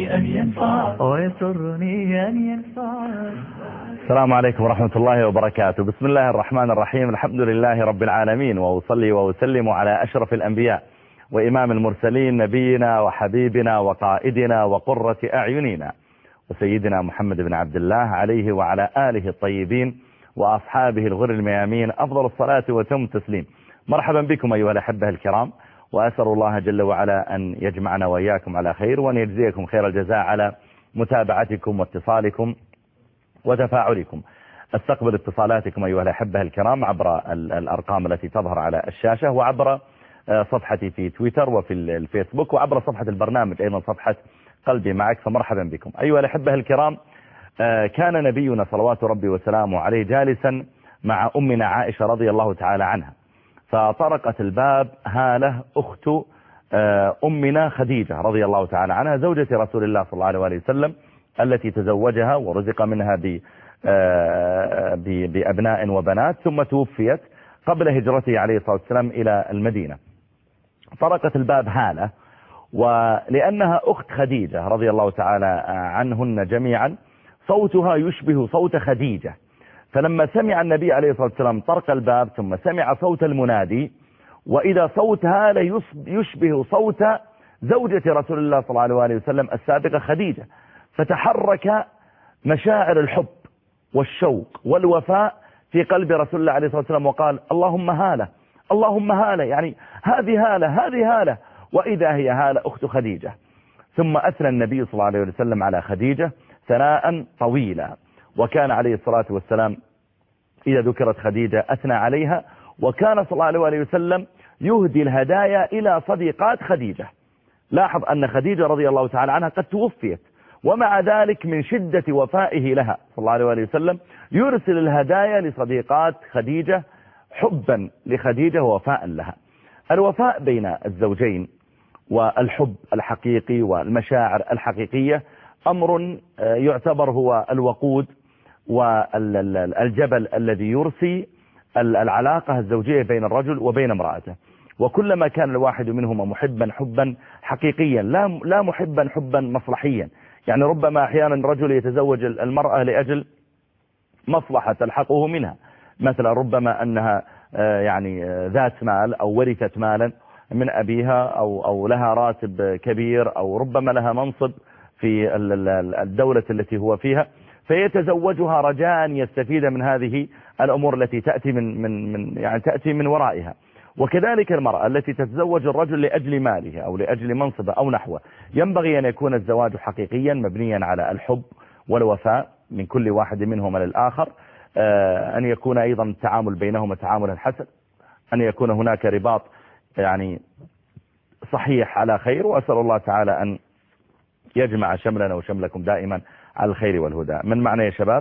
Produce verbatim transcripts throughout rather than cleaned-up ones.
أن ينفعك ويسرني أن ينفعك. السلام عليكم ورحمة الله وبركاته. بسم الله الرحمن الرحيم. الحمد لله رب العالمين، وأصلي وأسلم على أشرف الأنبياء وإمام المرسلين، نبينا وحبيبنا وقائدنا وقرة أعيننا وسيدنا محمد بن عبد الله، عليه وعلى آله الطيبين وأصحابه الغر الميامين أفضل الصلاة وتم التسليم. مرحبا بكم أيها الأحبة الكرام، وأسأل الله جل وعلا أن يجمعنا وإياكم على خير، وأن يجزيكم خير الجزاء على متابعتكم واتصالكم وتفاعلكم. استقبل اتصالاتكم أيها الأحبة الكرام عبر الأرقام التي تظهر على الشاشة، وعبر صفحتي في تويتر وفي الفيسبوك، وعبر صفحة البرنامج أيضا صفحة قلبي معك. فمرحبا بكم أيها الأحبة الكرام. كان نبينا صلوات ربي وسلامه عليه جالسا مع أمنا عائشة رضي الله تعالى عنها، فطرقت الباب هالة أخت أمنا خديجة رضي الله تعالى عنها، زوجة رسول الله صلى الله عليه وسلم، التي تزوجها ورزق منها بأبناء وبنات، ثم توفيت قبل هجرته عليه الصلاة والسلام إلى المدينة. طرقت الباب هالة، ولأنها أخت خديجة رضي الله تعالى عنهن جميعا صوتها يشبه صوت خديجة، فلما سمع النبي عليه الصلاة والسلام طرق الباب ثم سمع صوت المنادي، وإذا صوت هالة يشبه صوت زوجة رسول الله صلى الله عليه وسلم السابقة خديجة، فتحرك مشاعر الحب والشوق والوفاء في قلب رسول الله عليه الصلاة والسلام، وقال اللهم هالة اللهم هالة، يعني هذه هالة هذه هالة، وإذا هي هالة أخت خديجة. ثم أثنى النبي صلى الله عليه وسلم على خديجة ثناء طويلا، وكان عليه الصلاة والسلام إذا ذكرت خديجة أثنى عليها، وكان صلى الله عليه وسلم يهدي الهدايا إلى صديقات خديجة. لاحظ أن خديجة رضي الله تعالى عنها قد توفيت، ومع ذلك من شدة وفائه لها صلى الله عليه وسلم يرسل الهدايا لصديقات خديجة حبا لخديجة ووفاء لها. الوفاء بين الزوجين والحب الحقيقي والمشاعر الحقيقية أمر يعتبر هو الوقود والجبل الذي يرسي العلاقة الزوجية بين الرجل وبين امرأته. وكلما كان الواحد منهما محبا حبا حقيقيا، لا لا محبا حبا مصلحيا، يعني ربما أحيانا الرجل يتزوج المرأة لأجل مصلحة تلحقه منها، مثلا ربما أنها يعني ذات مال أو ورثت مالا من أبيها أو أو لها راتب كبير، أو ربما لها منصب في الدولة التي هو فيها، فيتزوجها رجاء أن يستفيد من هذه الأمور التي تأتي من من من يعني تأتي من ورائها. وكذلك المرأة التي تتزوج الرجل لأجل ماله أو لأجل منصبه أو نحوه، ينبغي أن يكون الزواج حقيقيا مبنيا على الحب والوفاء من كل واحد منهما للآخر، أن يكون أيضا التعامل بينهما تعاملا حسن، أن يكون هناك رباط يعني صحيح على خير. وأسأل الله تعالى أن يجمع شملنا وشملكم دائما على الخير والهدى. من معنا يا شباب؟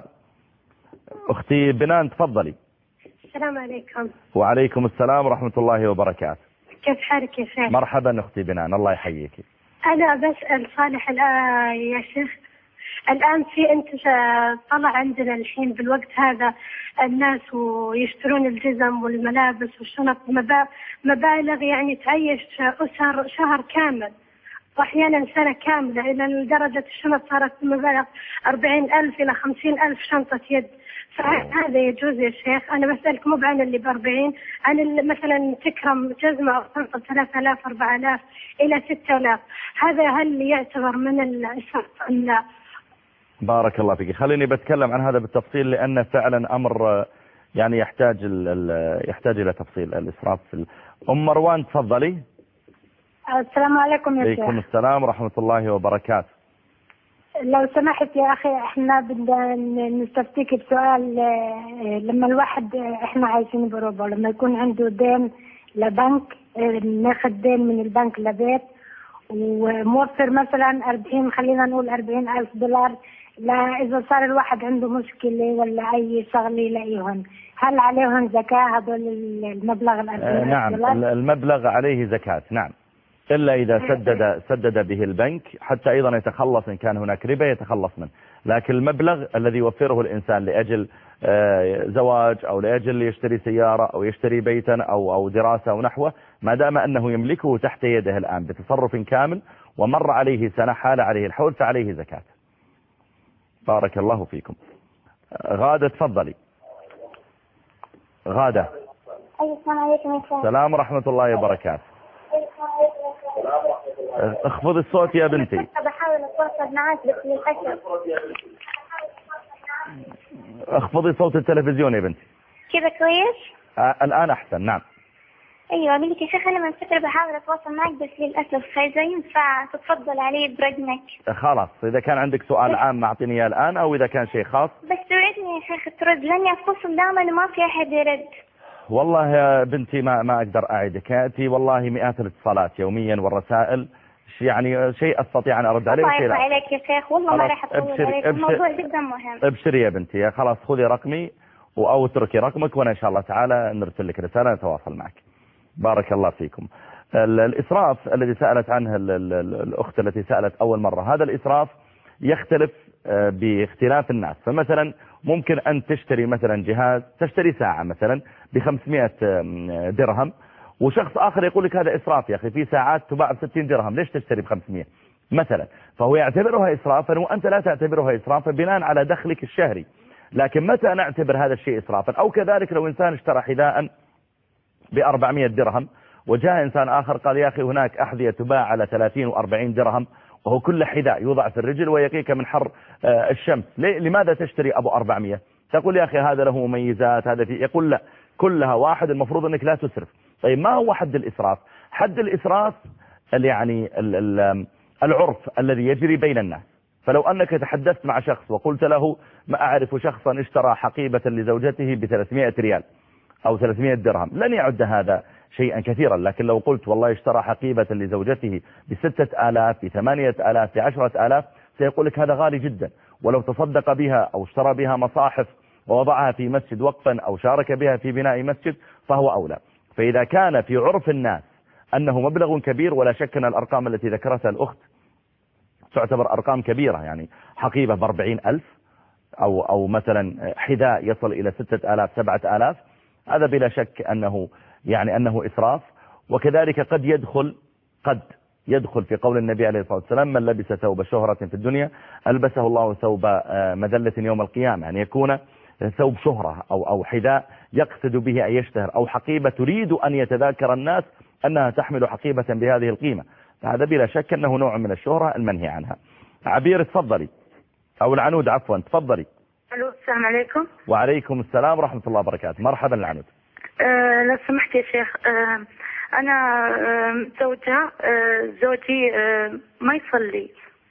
أختي بنان تفضلي. السلام عليكم. وعليكم السلام ورحمة الله وبركاته. كيف حالك يا شيخ؟ مرحبا أختي بنان، الله يحييك. أنا بسأل صالح الآن يا شيخ، الآن في أنت طلع عندنا الحين بالوقت هذا الناس ويشترون الجزم والملابس والشنط مبالغ، يعني تعيش أسر شهر كامل وأحيانا سنة كاملة، إلى درجة الشنط صارت مبالغ أربعين ألف إلى خمسين ألف شنطة يد. فهذا يجوز يا شيخ؟ أنا بسألك مو عن اللي بأربعين، عن اللي مثلا تكرم جزمة أو شنطة ثلاثة آلاف أربعة آلاف إلى ستة آلاف، هذا هل يعتبر من الإسراف أم لا؟ بارك الله فيك. خليني بتكلم عن هذا بالتفصيل، لأنه فعلا أمر يعني يحتاج يحتاج إلى تفصيل الإسراف. أم مروان تفضلي. السلام عليكم يا شيخ. عليكم السلام ورحمة الله وبركاته. لو سمحت يا أخي، احنا بدنا نستفتيك بسؤال. لما الواحد احنا عايشين بأوروبا، لما يكون عنده دين لبنك، ناخد دين من البنك لبيت وموفر مثلا أربعين، خلينا نقول أربعين ألف دولار، لا إذا صار الواحد عنده مشكلة ولا أي شغلة يلاقيهم، هل عليهم زكاة هذول المبلغ الأربعين ألف نعم دولار؟ المبلغ عليه زكاة، نعم، إلا إذا سدد سدد به البنك، حتى أيضا يتخلص إن كان هناك ربا يتخلص منه. لكن المبلغ الذي يوفره الإنسان لأجل زواج أو لأجل يشتري سيارة أو يشتري بيتا أو أو دراسة أو نحوه، ما دام أنه يملكه تحت يده الآن بتصرف كامل ومر عليه سنة حال عليه الحول فعليه زكاة. بارك الله فيكم. غادة تفضلي. غادة. السلام عليكم يا شيخ. السلام ورحمة الله وبركاته. اخفضي الصوت يا بنتي. بحاول اتواصل معك بس للاسف. اخفضي صوت التلفزيون يا بنتي. كذا كويس؟ آه الآن أحسن. نعم. ايوه اقول لك يا شيخ انا من فتره بحاول اتواصل معك بس للاسف اذا ينفع تتفضل علي برقمك. خلاص إذا كان عندك سؤال عام اعطيني اياه الآن، أو إذا كان شيء خاص. بس توعدني يا شيخ ترد لاني اتصل دائما وما في احد يرد. والله يا بنتي ما ما أقدر أعدك، يأتي والله مئات الاتصالات يوميا والرسائل، يعني شيء أستطيع أن أرد عليه. الله يرضى عليك يا شيخ والله ما راح أطول ابشري عليك، ابشري الموضوع جدا مهم. ابشري يا بنتي، خلاص خذي رقمي أو اتركي رقمك وأنا إن شاء الله تعالى نرسل لك رسالة نتواصل معك. بارك الله فيكم. الإسراف الذي سألت عنه الأخت التي سألت أول مرة، هذا الإسراف يختلف باختلاف الناس. فمثلا ممكن أن تشتري مثلا جهاز، تشتري ساعة مثلا بخمسمائة درهم، وشخص آخر يقول لك هذا إسراف يا أخي، في ساعات تباع بستين درهم ليش تشتري بخمسمائة مثلا، فهو يعتبرها إسرافا وأنت لا تعتبرها إسرافا بناء على دخلك الشهري. لكن متى نعتبر هذا الشيء إسرافا؟ أو كذلك لو إنسان اشترى حذاء بأربعمائة درهم وجاء إنسان آخر قال يا أخي هناك أحذية تباع على ثلاثين وأربعين درهم وهو كل حذاء يوضع في الرجل ويقيك من حر الشمس، لماذا تشتري أبو أربعمائة؟ تقول يا أخي هذا له مميزات، هذا فيه، يقول لا كلها واحد، المفروض أنك لا تسرف. طيب ما هو حد الإسراف؟ حد الإسراف يعني العرف الذي يجري بين الناس. فلو أنك تحدثت مع شخص وقلت له ما أعرف شخصا اشترى حقيبة لزوجته بثلاثمائة ريال أو ثلاثمائة درهم، لن يعد هذا شيئا كثيرا. لكن لو قلت والله اشترى حقيبة لزوجته بستة آلاف بثمانية آلاف بعشرة آلاف، سيقول لك هذا غالي جدا، ولو تصدق بها أو اشترى بها مصاحف ووضعها في مسجد وقفا أو شارك بها في بناء مسجد فهو أولى. فإذا كان في عرف الناس أنه مبلغ كبير، ولا شك أن الأرقام التي ذكرتها الأخت تعتبر أرقام كبيرة، يعني حقيبة بأربعين ألف أو, أو مثلا حذاء يصل إلى ستة آلاف سبعة آلاف، هذا بلا شك أنه يعني أنه إسراف. وكذلك قد يدخل قد يدخل في قول النبي عليه الصلاة والسلام من لبس ثوب شهرة في الدنيا ألبسه الله ثوب مذلة يوم القيامة، يعني يكون ثوب شهرة أو أو حذاء يقصد به أن يشتهر، أو حقيبة تريد أن يتذاكر الناس أنها تحمل حقيبة بهذه القيمة، فهذا بلا شك أنه نوع من الشهرة المنهي عنها. عبير تفضلي، أو العنود عفوا تفضلي. الو السلام عليكم. وعليكم السلام ورحمة الله وبركاته. مرحبا العنود. أه لو سمحت يا شيخ، أه أنا أه زوجها أه زوجي أه ما يصلي.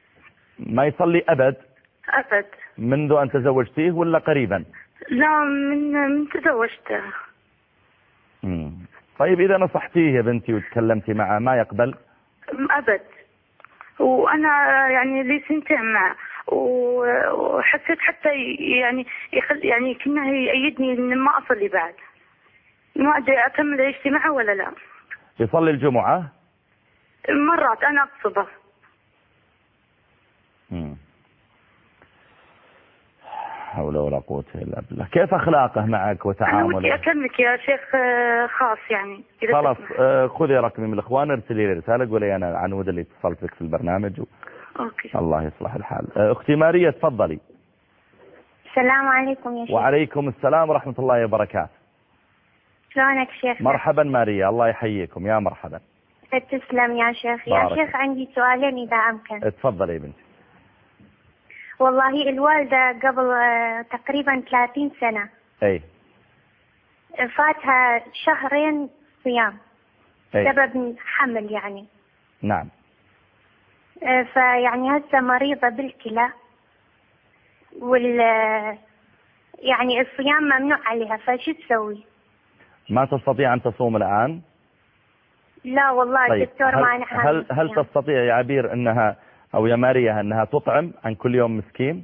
ما يصلي أبد؟ أبد. منذ أن تزوجتيه ولا قريبا؟ لا من من تزوجته. مم. طيب إذا نصحتيه يا بنتي وتكلمتي معه ما يقبل؟ أبد. وأنا يعني لي سنتين معه وحسيت حتى يعني يخل يعني كأنه يأيدني إن ما أصلي بعد، ما أدري أكمل عيشتي معه ولا لا. يصلي الجمعة؟ مرات أنا أقصده. مم. حول ولا قوة إلا بالله. كيف أخلاقه معك وتعامله؟ أنا ودي أكلمك يا شيخ خاص يعني. خلاص خذي رقمي من الإخوان ارسلي لي رسالة قولي أنا عنود اللي اتصلت بك في البرنامج و... أوكي. الله يصلح الحال. أختي ماريا تفضلي. السلام عليكم يا شيخ. وعليكم السلام ورحمة الله وبركاته. شلونك شيخ؟ مرحبا ماريا، الله يحييكم. يا مرحبا. تسلم يا شيخ. يا شيخ عندي سؤالين إذا أمكن. تفضلي يا بنتي. والله الوالدة قبل تقريبا ثلاثين سنة أي فاتها شهرين صيام أي. سبب حمل يعني. نعم. فيعني هسه مريضة بالكلى وال يعني الصيام ممنوع عليها، فشو تسوي؟ ما تستطيع أن تصوم الآن؟ لا والله طيب. الدكتور ما نحن. هل هل تستطيع يا عبير أنها أو يا ماريا أنها تطعم عن كل يوم مسكين؟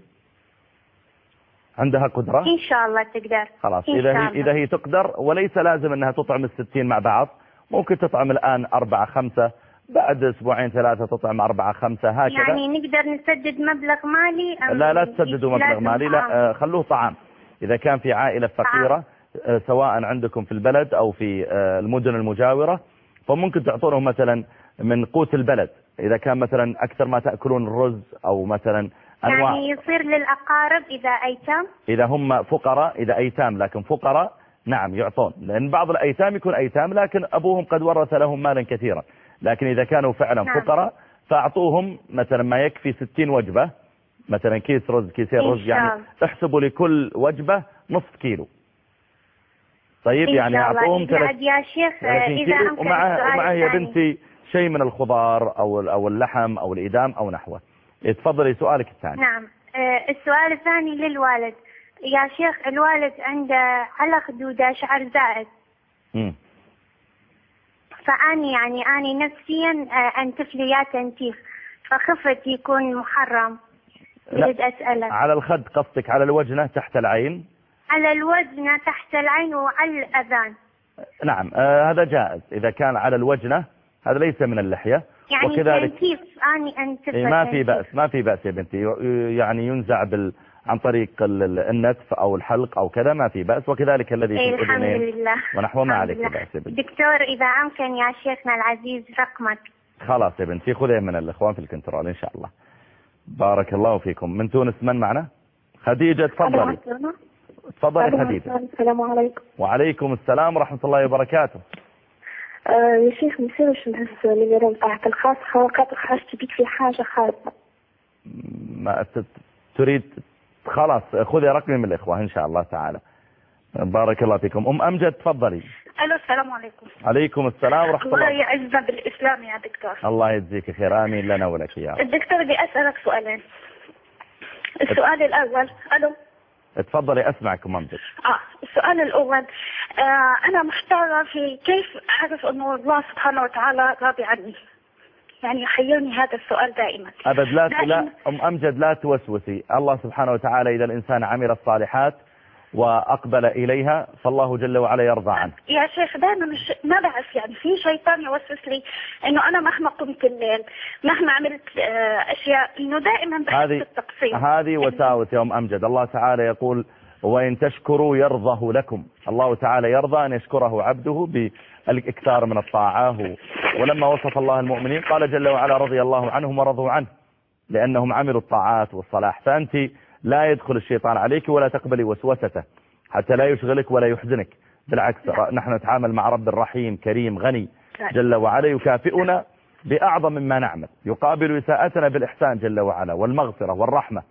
عندها قدرة؟ إن شاء الله تقدر. خلاص إذا هي إذا هي تقدر، وليس لازم أنها تطعم الستين مع بعض، ممكن تطعم الآن أربعة خمسة، بعد أسبوعين ثلاثة تطعم أربعة خمسة هكذا. يعني نقدر نسدد مبلغ مالي أم لا لا تسددوا مبلغ مالي، لا خلوه طعام. إذا كان في عائلة فقيرة سواء عندكم في البلد أو في المدن المجاورة، فممكن تعطونه مثلا من قوت البلد، إذا كان مثلا أكثر ما تأكلون الرز أو مثلا أنواع. يعني يصير للأقارب إذا أيتام؟ إذا هم فقراء، إذا أيتام لكن فقراء نعم يعطون، لأن بعض الأيتام يكون أيتام لكن أبوهم قد ورث لهم مالا كثيرا، لكن إذا كانوا فعلا نعم. فقراء فأعطوهم مثلا ما يكفي ستين وجبة، مثلا كيس رز كيسين رز، يعني احسبوا لكل وجبة نصف كيلو. طيب يعني أعطوهم ثلاثين يا شيخ إذا كيلو، ومعه ومعه يا بنتي شيء من الخضار أو أو اللحم أو الإدام أو نحوه. تفضلي سؤالك الثاني. نعم. السؤال الثاني للوالد يا شيخ، الوالد عنده على خدوده شعر زائد. امم فأني يعني أني نفسيا أنتف لي يا تنتيف، فخفت يكون محرم. بدي أسألك على الخد، قصدك على الوجنة تحت العين؟ على الوجنة تحت العين وعلى الأذان. نعم آه هذا جائز إذا كان على الوجنة، هذا ليس من اللحية. يعني وكذلك تنتيف أني أنتف. إيه ما في بأس، ما في بأس يا بنتي، يعني ينزع بال عن طريق النتف أو الحلق أو كذا، ما في بأس. وكذلك الذي في الأذنين. الحمد لله. ونحو ما عليك بأس يا بنتي. دكتور إذا أمكن يا شيخنا العزيز رقمك. خلاص يا بنتي خذيه من الإخوان في الكنترول إن شاء الله. بارك الله فيكم. من تونس من معنا؟ خديجة تفضلي. تفضلي خديجة. السلام عليكم. وعليكم السلام ورحمة الله وبركاته. آه يا شيخ ما يصيرش نهز النيران بتاعك الخاص، خاطر حاجتي بيك في حاجة خاصة. ما تريد؟ خلاص خذي رقمي من الإخوة إن شاء الله تعالى. بارك الله فيكم. أم أمجد تفضلي. ألو السلام عليكم. عليكم السلام ورحمة الله. الله يعزنا بالإسلام يا دكتور. الله يجزيك خير، آمين لنا ولك يا رب. الدكتور بدي أسألك سؤالين. السؤال الأول. ألو تفضلي أسمعكم أمجد. آه السؤال الأول، آه أنا محتارة في كيف أعرف أنه الله سبحانه وتعالى راضي عني، يعني يحيرني هذا السؤال دائما. أبد لا دائما. لا أم أمجد لا توسوسي، الله سبحانه وتعالى إذا الإنسان عمل الصالحات وأقبل إليها فالله جل وعلا يرضى عنه. يا شيخ دائما مش ما بعرف، يعني في شيطان يوسوس لي إنه أنا مهما قمت الليل مهما عملت أشياء إنه دائما بحس بالتقصير. هذه وساوس يا أم أمجد. الله تعالى يقول وإن تشكروا يرضه لكم. الله تعالى يرضى أن يشكره عبده بالإكثار من الطاعة. ولما وصف الله المؤمنين قال جل وعلا رضي الله عنهم ورضوا عنه لأنهم عملوا الطاعات والصلاح. فأنت لا يدخل الشيطان عليك ولا تقبلي وسوسته حتى لا يشغلك ولا يحزنك، بالعكس نحن نتعامل مع رب رحيم كريم غني جل وعلا يكافئنا بأعظم مما نعمل، يقابل إساءتنا بالإحسان جل وعلا والمغفرة والرحمة.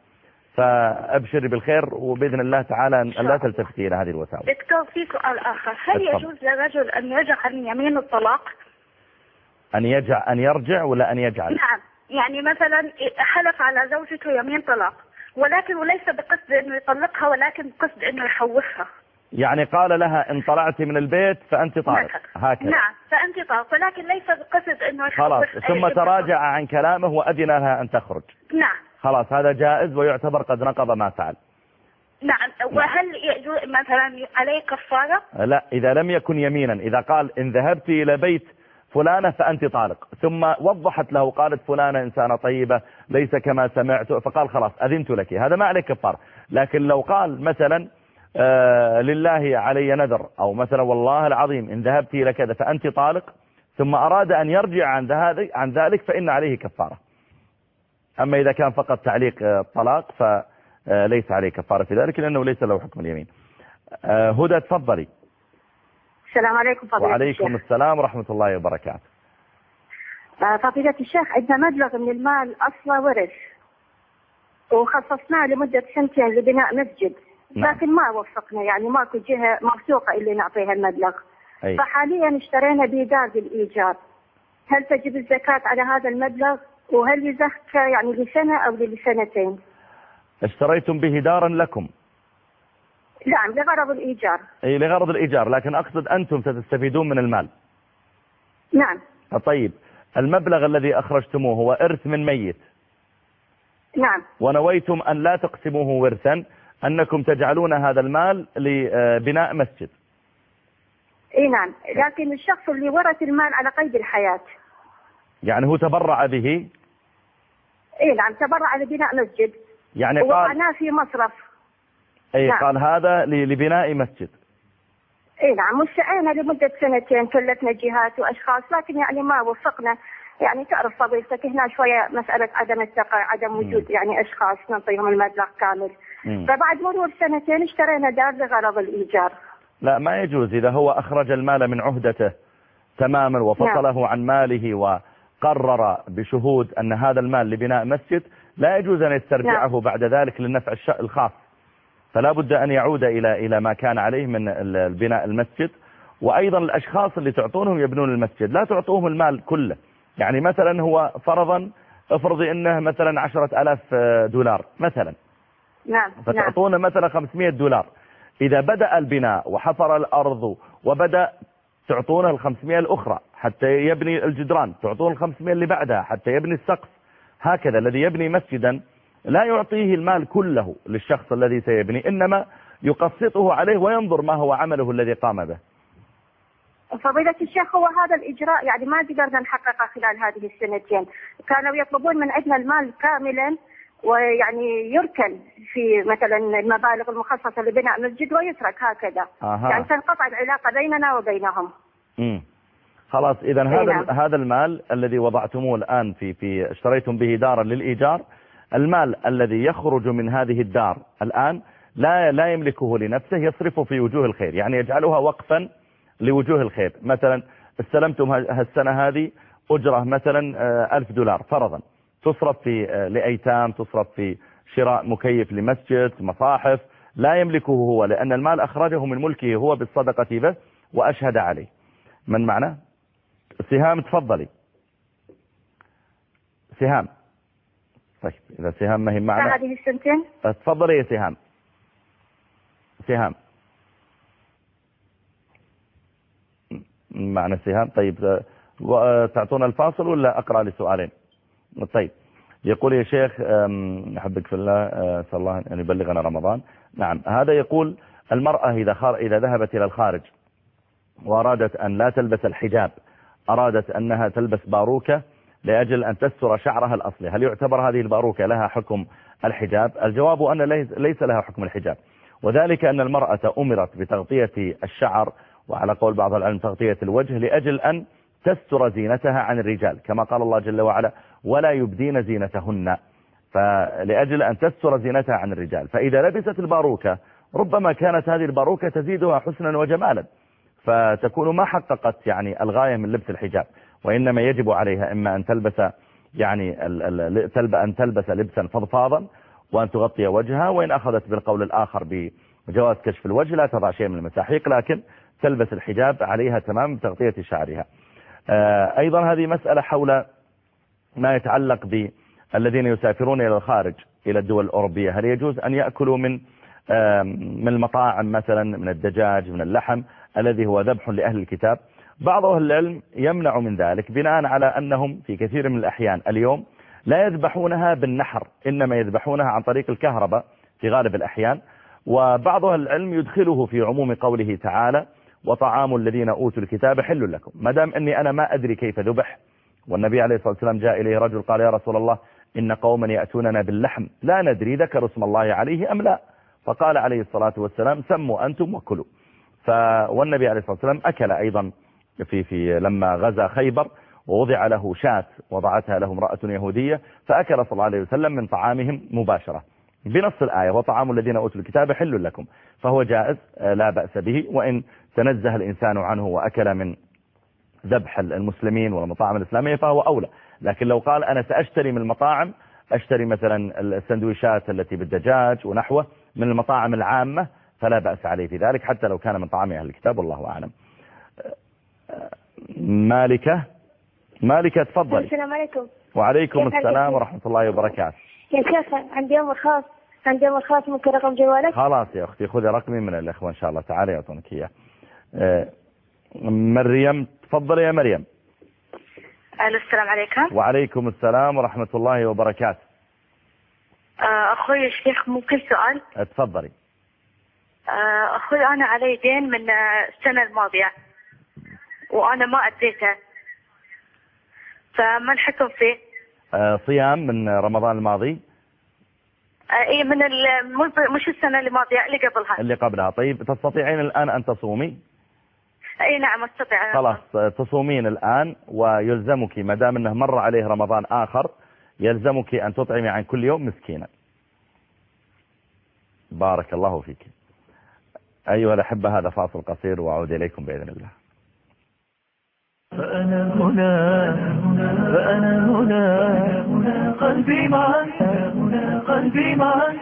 فأبشري بالخير وبإذن الله تعالى أن لا تلتفتي إلى هذه الوساوس. دكتور في سؤال آخر، هل يجوز للرجل أن يرجع عن يمين الطلاق؟ أن يرجع أن يرجع ولا أن يجعل؟ نعم، يعني مثلا حلف على زوجته يمين طلاق ولكن وليس بقصد أنه يطلقها ولكن بقصد أنه يحوفها. يعني قال لها إن طلعتي من البيت فأنت طالق هكذا. نعم فأنت طالق ولكن ليس بقصد أنه يحوف. خلاص ثم تراجع عن كلامه وأذن لها أن تخرج. نعم خلاص هذا جائز ويعتبر قد نقض ما فعل. نعم. وهل يجوز مثلا عليه كفارة؟ لا إذا لم يكن يمينا، إذا قال إن ذهبت إلى بيت فلانة فأنت طالق ثم وضحت له قالت فلانة إنسانة طيبة ليس كما سمعت فقال خلاص أذنت لك، هذا ما عليك كفارة. لكن لو قال مثلا آه لله علي نذر أو مثلا والله العظيم إن ذهبت إلى كذا فأنت طالق ثم أراد أن يرجع عن, عن ذلك فإن عليه كفارة. أما إذا كان فقط تعليق الطلاق فليس عليه كفارة في ذلك لأنه ليس له حكم اليمين. آه هدى تفضلي. السلام عليكم فضيلة وعليكم الشيخ. السلام ورحمة الله وبركاته. فضيلة الشيخ عندنا مبلغ من المال أصلا ورث وخصصناه لمدة سنتين لبناء مسجد. نعم. لكن ما وفقنا، يعني ماكو جهة موثوقة اللي نعطيها المبلغ. أي. فحاليا اشترينا بدار الإيجار، هل تجب الزكاة على هذا المبلغ وهل يزكى يعني لسنة أو لسنتين؟ اشتريتم به دارا لكم؟ نعم لغرض الإيجار. اي لغرض الإيجار، لكن أقصد أنتم ستستفيدون من المال. نعم. طيب المبلغ الذي أخرجتموه هو إرث من ميت. نعم. ونويتم أن لا تقسموه ورثا، أنكم تجعلون هذا المال لبناء مسجد. اي نعم، لكن الشخص اللي ورث المال على قيد الحياة. يعني هو تبرع به؟ اي نعم تبرع لبناء مسجد. يعني قال وقعناه في مصرف. اي نعم. قال هذا لبناء مسجد. اي نعم، وسعينا لمدة سنتين كلفنا جهات واشخاص لكن يعني ما وفقنا يعني تعرف فضيلتك هنا شوية مسألة عدم الثقة، عدم وجود م. يعني أشخاص نعطيهم المبلغ كامل. م. فبعد مرور سنتين اشترينا دار لغرض الإيجار. لا ما يجوز. إذا هو أخرج المال من عهدته تماما وفصله نعم. عن ماله وقرر بشهود أن هذا المال لبناء مسجد، لا يجوز أن يسترجعه نعم. بعد ذلك للنفع الخاص، فلا بد أن يعود إلى إلى ما كان عليه من البناء المسجد. وأيضا الأشخاص اللي تعطونهم يبنون المسجد لا تعطوهم المال كله. يعني مثلا هو فرضا افرضي انه مثلا عشرة ألاف دولار مثلا، نعم فتعطونه مثلا خمسمائة دولار. إذا بدأ البناء وحفر الأرض وبدأ تعطونه الخمسمائة الأخرى حتى يبني الجدران، تعطونه الخمسمائة اللي بعدها حتى يبني السقف. هكذا الذي يبني مسجدا لا يعطيه المال كله للشخص الذي سيبني، إنما يقسطه عليه وينظر ما هو عمله الذي قام به. فضيلة الشيخ هو هذا الإجراء يعني ما قدرنا نحققه خلال هذه السنتين، كانوا يطلبون من عندنا المال كاملا ويعني يركن في مثلا المبالغ المخصصة لبناء مسجد ويترك هكذا. آه. يعني تنقطع العلاقة بيننا وبينهم. امم خلاص إذا هذا هذا المال الذي وضعتموه الآن في في اشتريتم به دارا للإيجار، المال الذي يخرج من هذه الدار الآن لا لا يملكه لنفسه، يصرفه في وجوه الخير، يعني يجعلها وقفا لوجوه الخير. مثلا استلمتم هالسنة هذه أجرة مثلا ألف دولار فرضا، تصرف في لأيتام، تصرف في شراء مكيف لمسجد، مصاحف، لا يملكه هو، لأن المال أخرجه من ملكه هو بالصدقة به وأشهد عليه. من معنا؟ سهام تفضلي. سهام. طيب إذا سهام ما هي معنا هذه السنتين تفضلي يا سهام. سهام معنا سهام. طيب تعطونا الفاصل ولا أقرأ لسؤالين؟ طيب يقول يا شيخ أحبك في الله، أسأل الله أن يبلغنا رمضان. نعم هذا يقول المرأة إذا خار إذا ذهبت إلى الخارج وأرادت أن لا تلبس الحجاب، أرادت أنها تلبس باروكة لأجل أن تستر شعرها الأصلي، هل يعتبر هذه الباروكة لها حكم الحجاب؟ الجواب أن ليس لها حكم الحجاب، وذلك أن المرأة أمرت بتغطية الشعر وعلى قول بعض العلم تغطية الوجه لأجل أن تستر زينتها عن الرجال، كما قال الله جل وعلا ولا يبدين زينتهن، فلأجل أن تستر زينتها عن الرجال. فإذا لبست الباروكة ربما كانت هذه الباروكة تزيدها حسنا وجمالا، فتكون ما حققت يعني الغاية من لبس الحجاب، وإنما يجب عليها إما أن تلبس يعني أن تلبس لبسا فضفاضا وأن تغطي وجهها، وإن أخذت بالقول الآخر بجواز كشف الوجه لا تضع شيء من المساحيق، لكن تلبس الحجاب عليها تمام بتغطية شعرها. أيضا هذه مسألة حول ما يتعلق بالذين يسافرون إلى الخارج إلى الدول الأوروبية، هل يجوز أن يأكلوا من من المطاعم مثلا من الدجاج من اللحم الذي هو ذبح لأهل الكتاب؟ بعض أهل العلم يمنع من ذلك بناء على أنهم في كثير من الأحيان اليوم لا يذبحونها بالنحر، إنما يذبحونها عن طريق الكهرباء في غالب الأحيان. وبعض أهل العلم يدخله في عموم قوله تعالى وطعام الذين أوتوا الكتاب حل لكم، ما دام أني أنا ما أدري كيف ذبح، والنبي عليه الصلاة والسلام جاء إليه رجل قال يا رسول الله إن قوما يأتوننا باللحم لا ندري ذكروا اسم الله عليه أم لا، فقال عليه الصلاة والسلام سموا أنتم وكلوا. والنبي عليه الصلاة والسلام أكل أيضا في في لما غزا خيبر ووضع له شاة وضعتها له امرأة يهودية، فأكل صلى الله عليه وسلم من طعامهم مباشرة بنص الآية وطعام الذين أوتوا الكتاب حل لكم، فهو جائز لا بأس به، وإن تنزه الإنسان عنه وأكل من ذبح المسلمين والمطاعم الإسلامية فهو أولى. لكن لو قال أنا سأشتري من المطاعم، أشتري مثلا السندويشات التي بالدجاج ونحوه من المطاعم العامة فلا بأس عليه في ذلك حتى لو كان من طعام أهل الكتاب، والله أعلم. مالكة مالكة تفضل. السلام عليكم. وعليكم السلام ورحمة الله وبركاته. يا شيخ عندي أمر خاص عندي أمر خاص ممكن رقم جوالك؟ خلاص يا أختي خذي رقمي من الأخوة إن شاء الله تعالى يعطونك إياه. مريم تفضل يا مريم. السلام عليكم. وعليكم السلام ورحمة الله وبركاته. أخوي الشيخ ممكن سؤال؟ تفضلي. أخوي أنا علي دين من السنة الماضية وأنا ما أديته، فما الحكم فيه؟ صيام من رمضان الماضي؟ اي من مش السنة الماضية اللي قبلها. اللي قبلها. طيب تستطيعين الآن أن تصومي؟ اي نعم استطيع. خلاص تصومين الآن، ويلزمك ما دام انه مر عليه رمضان آخر يلزمك أن تطعمي عن كل يوم مسكينا. بارك الله فيك. أيها الأحبة هذا فاصل قصير وأعود إليكم بإذن الله. فأنا هنا فأنا هنا قلبي معك قلبي معك.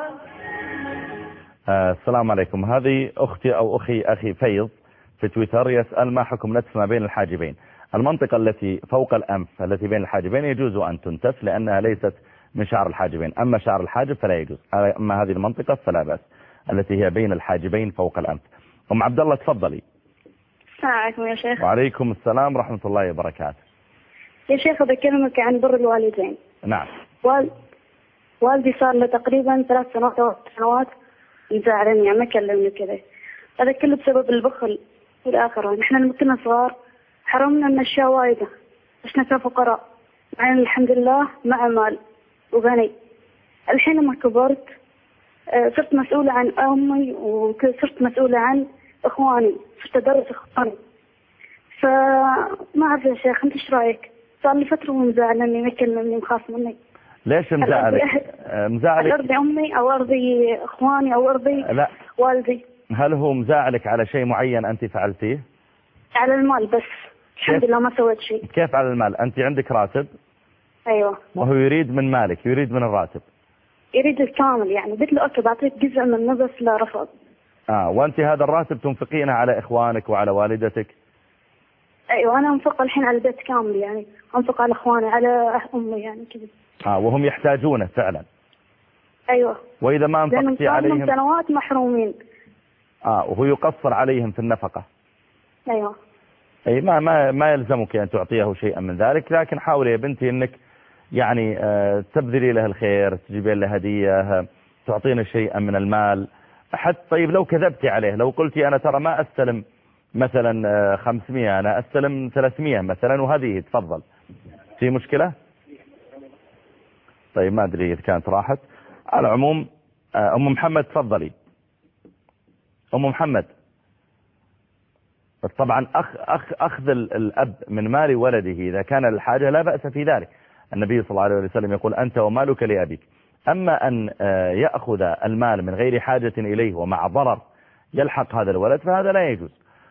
آه السلام عليكم. هذه أختي أو أخي أخي فيض في تويتر يسأل ما حكم نتف ما بين الحاجبين. المنطقة التي فوق الأنف التي بين الحاجبين يجوز أن تنتف لأنها ليست من شعر الحاجبين، أما شعر الحاجب فلا يجوز، أما هذه المنطقة فلا بأس التي هي بين الحاجبين فوق الأنف. أم عبد الله تفضلي. السلام عليكم يا شيخ. وعليكم السلام ورحمة الله وبركاته. يا شيخ بكلمك عن بر الوالدين. نعم. وال... والدي صار له تقريبا ثلاث سنوات أو سنوات يزعلني ما كلمني كذا، هذا كله بسبب البخل والآخرة. نحن لما كنا صغار حرمنا من أشياء وايدة، عشنا كفقراء، مع الحمد لله مع مال وغني. الحين لما كبرت صرت مسؤولة عن أمي وصرت مسؤولة عن إخواني، صرت أدرس إخواني. فما أعرف يا شيخ أنت إيش رأيك؟ صار لي فترة ومزعلني ما يكلمني مخاف مني. ليش مزعلك؟ مزعلك أرضي أمي أو أرضي إخواني أو أرضي لا. والدي. هل هو مزعلك على شيء معين أنت فعلتيه؟ على المال بس. الحمد لله ما سويت شيء. كيف على المال؟ أنت عندك راتب؟ أيوة. وهو يريد من مالك، يريد من الراتب. يريد الكامل، يعني قلت له أوكي بعطيك جزء منه بس لا رفض. آه وأنت هذا الراتب تنفقينه على إخوانك وعلى والدتك؟ أيوة أنا أنفق الحين على البيت كامل، يعني أنفق على إخواني على أمي يعني كذا. آه وهم يحتاجونه فعلا. أيوة. وإذا ما أنفقتي عليهم سنوات محرومين. آه وهو يقصر عليهم في النفقة. أيوة. أي ما ما ما يلزمك أن تعطيه شيئا من ذلك، لكن حاولي يا بنتي أنك يعني آه تبذلي له الخير، تجيبين له هدية، تعطينا شيئا من المال. حتى طيب لو كذبتي عليه، لو قلتي أنا ترى ما أستلم مثلا خمسمية أنا أستلم ثلاثمية مثلا وهذه تفضل، في مشكلة؟ طيب ما أدري إذا كانت راحت. على العموم أم محمد تفضلي. أم محمد طبعا أخ أخ أخذ الأب من مال ولده إذا كان للحاجة لا بأس في ذلك. النبي صلى الله عليه وسلم يقول أنت ومالك لأبيك. أما أن يأخذ المال من غير حاجة إليه ومع ضرر يلحق هذا الولد فهذا لا يجوز،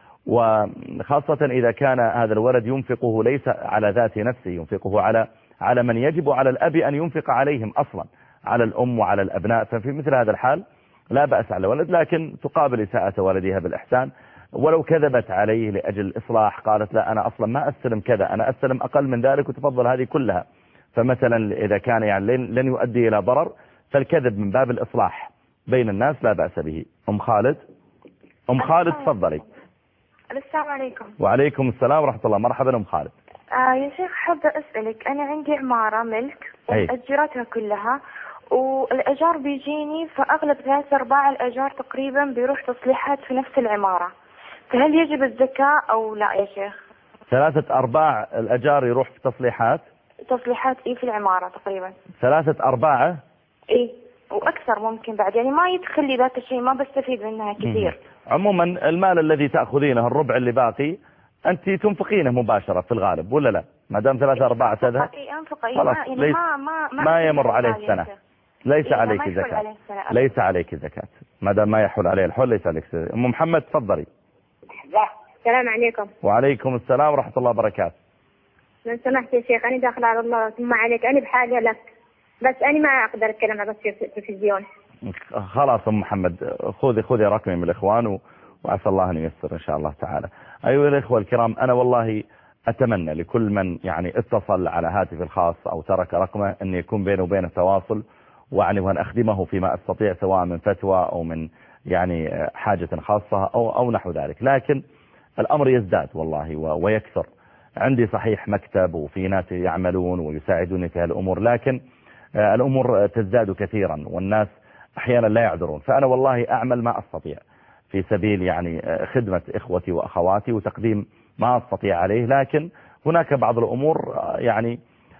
وخاصة إذا كان هذا الولد ينفقه ليس على ذات نفسه، ينفقه على على من يجب على الأب أن ينفق عليهم أصلا، على الأم وعلى الأبناء. ففي مثل هذا الحال لا بأس على الولد، لكن تقابل إساءة والدها بالإحسان. ولو كذبت عليه لأجل إصلاح، قالت لا أنا أصلا ما أستلم كذا، أنا أستلم أقل من ذلك، وتفضل هذه كلها، فمثلا إذا كان يعني لن يؤدي إلى ضرر فالكذب من باب الإصلاح بين الناس لا بأس به. أم خالد. أم خالد تفضلي. السلام عليكم. وعليكم السلام ورحمة الله. مرحبا أم خالد. آه يا شيخ حابة أسألك، أنا عندي عمارة ملك ومأجرتها كلها، والأجار بيجيني فأغلب ثلاث أرباع الأجار تقريبا بيروح تصليحات في نفس العمارة، فهل يجب الزكاة أو لا يا شيخ؟ ثلاثة أرباع الأجار يروح في تصليحات؟ تصليحات إيه في العمارة تقريبا ثلاثة أرباعه؟ إيه وأكثر ممكن بعد، يعني ما يدخل لي ذات الشيء، ما بستفيد منها كثير. عموما المال الذي تأخذينه الربع اللي باقي أنت تنفقينه مباشرة في الغالب ولا لا؟ ما دام ثلاثة أرباع تذهب خلاص، يعني ليس ما ما ما, ما يمر عليه السنة، ليس إيه عليك زكاة، ليس عليك زكاة ما دام ما يحول عليه الحول، ليس عليك زكاة. أم محمد تفضلي. السلام عليكم. وعليكم السلام ورحمة الله وبركاته. لو سمحت يا شيخ أنا داخل على الله ثم عليك، أنا بحاجة لك بس أنا ما أقدر أتكلم بس في التلفزيون. خلاص أم محمد خذي خذي رقمي من الإخوان وعسى الله أن ييسر إن شاء الله تعالى. أيها الإخوة الكرام، أنا والله أتمنى لكل من يعني اتصل على هاتف الخاص أو ترك رقمه أن يكون بينه وبينه تواصل، وعني وأن أخدمه فيما أستطيع سواء من فتوى أو من يعني حاجة خاصة أو, أو نحو ذلك. لكن الأمر يزداد والله ويكثر. عندي صحيح مكتب وفي ناس يعملون ويساعدوني في هالأمور، لكن الأمور تزداد كثيرا والناس أحيانا لا يعذرون. فأنا والله أعمل ما أستطيع في سبيل يعني خدمة إخوتي وأخواتي وتقديم ما أستطيع عليه، لكن هناك بعض الأمور يعني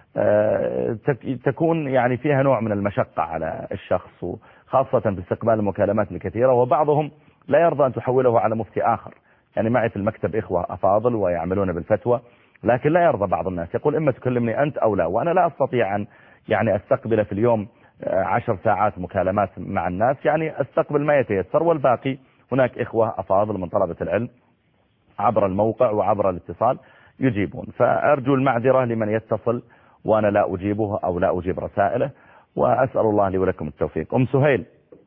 تكون يعني فيها نوع من المشقة على الشخص، وخاصة في استقبال المكالمات الكثيرة، وبعضهم لا يرضى أن تحوله على مفتي آخر يعني معي في المكتب إخوة أفاضل ويعملون بالفتوى، لكن لا يرضى بعض الناس، يقول إما تكلمني أنت أو لا، وأنا لا أستطيع أن يعني أستقبل في اليوم عشر ساعات مكالمات مع الناس، يعني أستقبل ما يتيسر، والباقي هناك إخوة أفاضل من طلبة العلم عبر الموقع وعبر الاتصال يجيبون. فأرجو المعذرة لمن يتصل وأنا لا أجيبه أو لا أجيب رسائله، وأسأل الله لي ولكم التوفيق. أم سهيل،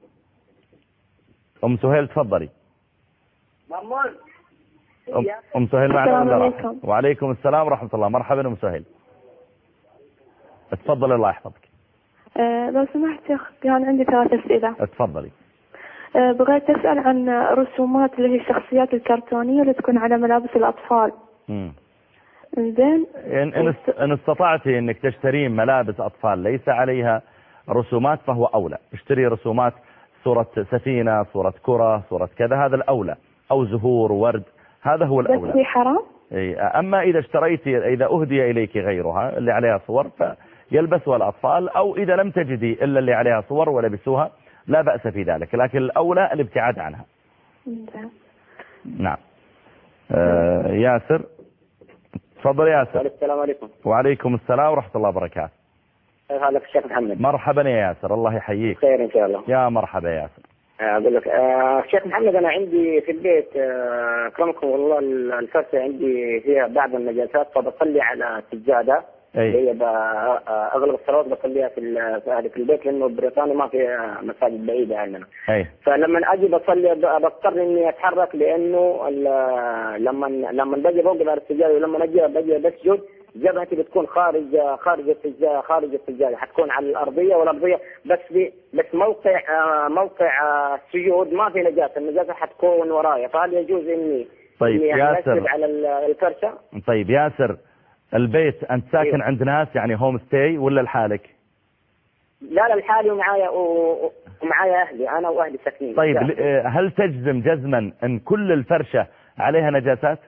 أم سهيل تفضلي. مامون. أم, أم سهيل معنا ولا عليكم. وعليكم السلام ورحمة الله. مرحبا أم سهيل، تفضل الله يحفظك. أه لو سمحت شيخ، كان عندي ثلاث أسئلة. تفضلي. أه بغيت أسأل عن رسومات اللي هي الشخصيات الكرتونية اللي تكون على ملابس الأطفال. امم زين. إن, إن استطعتي أنك تشترين ملابس أطفال ليس عليها رسومات فهو أولى. اشتري رسومات صورة سفينة، صورة كرة، صورة كذا، هذا الأولى، أو زهور ورد، هذا هو الأولى. بس هي حرام؟ أما إذا اشتريتي، إذا أهدي إليك غيرها اللي عليها صور فيلبسها الأطفال، أو إذا لم تجدي إلا اللي عليها صور ولبسوها لا بأس في ذلك، لكن الأولى الابتعاد عنها. نعم. آه ياسر، تفضل ياسر. السلام عليكم. وعليكم السلام ورحمة الله وبركاته. كيف حالك الشيخ محمد؟ مرحبا يا ياسر، الله يحييك. خير إن شاء الله. يا مرحبا يا ياسر. أقول لك آه شيخ محمد، أنا عندي في البيت آه أكرمكم والله الفرشة عندي فيها بعض النجاسات، فبصلي على سجادة اللي هي أغلب الصلوات بصليها في في البيت، لأنه بريطانيا ما في مساجد بعيدة عننا. أي. فلما أجي بصلي بضطر إني أتحرك، لأنه لما لما باجي بوقف على السجادة ولما أجي باجي بسجد جبهتي بتكون خارج خارج السجادة خارج السجادة حتكون على الأرضية، والأرضية بس بي بس موقع موقع السجود ما في نجاسة، النجاسة حتكون ورايا، فهل يجوز إني طيب إني ياسر على الفرشة؟ طيب ياسر، البيت أنت ساكن إيه؟ عند ناس يعني هوم ستاي ولا لحالك؟ لا لا لحالي، ومعايا ومعايا أهلي، أنا وأهلي ساكنين. طيب جاهل. هل تجزم جزما أن كل الفرشة عليها نجاسات؟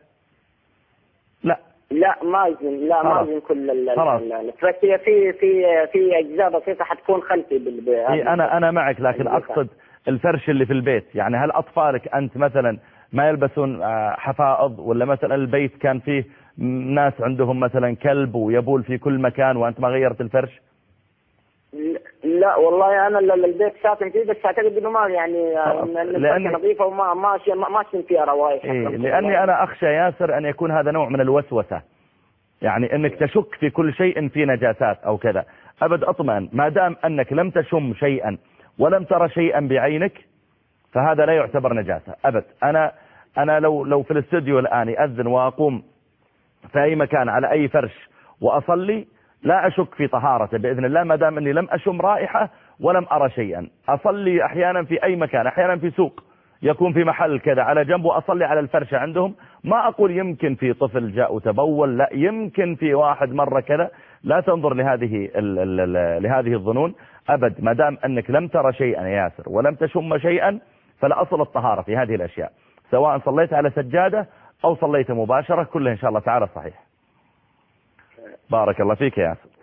لا لا ما يزن لا ما يزن كل الفرشة، في في في أجزاء بسيطة حتكون خلفي بال إيه أنا أنا معك، لكن أقصد الفرش اللي في البيت، يعني هل أطفالك أنت مثلا ما يلبسون حفائض، ولا مثلا البيت كان فيه ناس عندهم مثلا كلب ويبول في كل مكان وأنت ما غيرت الفرش؟ لا والله أنا البيت ساكن فيه، بس أعتقد إنه ما يعني لأن نظيفة وما ما ما ما فيها روائح. إيه لأني أنا أخشى ياسر أن يكون هذا نوع من الوسوسة، يعني أنك تشك في كل شيء في نجاسات أو كذا. أبد أطمئن، ما دام أنك لم تشم شيئا ولم ترى شيئا بعينك فهذا لا يعتبر نجاسة أبد. أنا أنا لو لو في الاستوديو الآن أذن وأقوم في أي مكان على أي فرش وأصلي لا أشك في طهارته بإذن الله، ما دام أني لم أشم رائحة ولم أرى شيئا. أصلي أحيانا في أي مكان، أحيانا في سوق يكون في محل كذا على جنب وأصلي على الفرشة عندهم، ما أقول يمكن في طفل جاء وتبول، لا يمكن في واحد مرة كذا، لا تنظر لهذه ال ال ال لهذه الظنون أبد، ما دام أنك لم ترى شيئا يا ياسر ولم تشم شيئا فلا أصل الطهارة في هذه الأشياء، سواء صليت على سجادة أو صليت مباشرة كلها إن شاء الله تعالى صحيح. بارك الله فيك يا ياسر،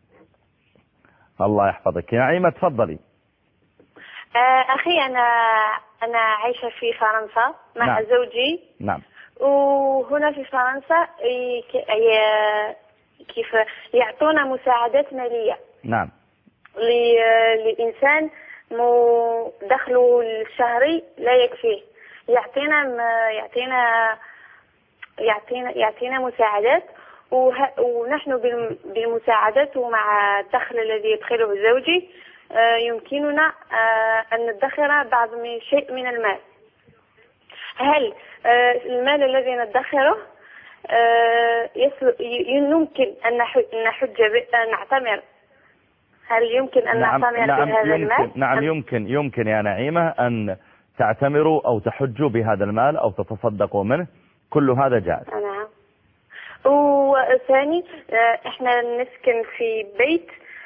الله يحفظك. يا نعيمة تفضلي. أخي أنا أنا عايشة في فرنسا مع نعم. زوجي. نعم. وهنا في فرنسا كيف يعطونا مساعدات مالية. نعم. لإنسان دخله الشهري لا يكفيه، يعطينا يعطينا يعطينا يعطينا مساعدات، ونحن بالمساعدات ومع الدخل الذي يدخله زوجي يمكننا أن ندخر بعض من شيء من المال. هل المال الذي ندخره يمكن أن نحج نعتمر؟ هل يمكن أن نعم نعتمر نعم بهذا يمكن المال؟ نعم يمكن يمكن يا نعيمة أن تعتمروا أو تحجوا بهذا المال أو تتصدقوا منه، كل هذا جائز. نعم. وثاني احنا نسكن في بيت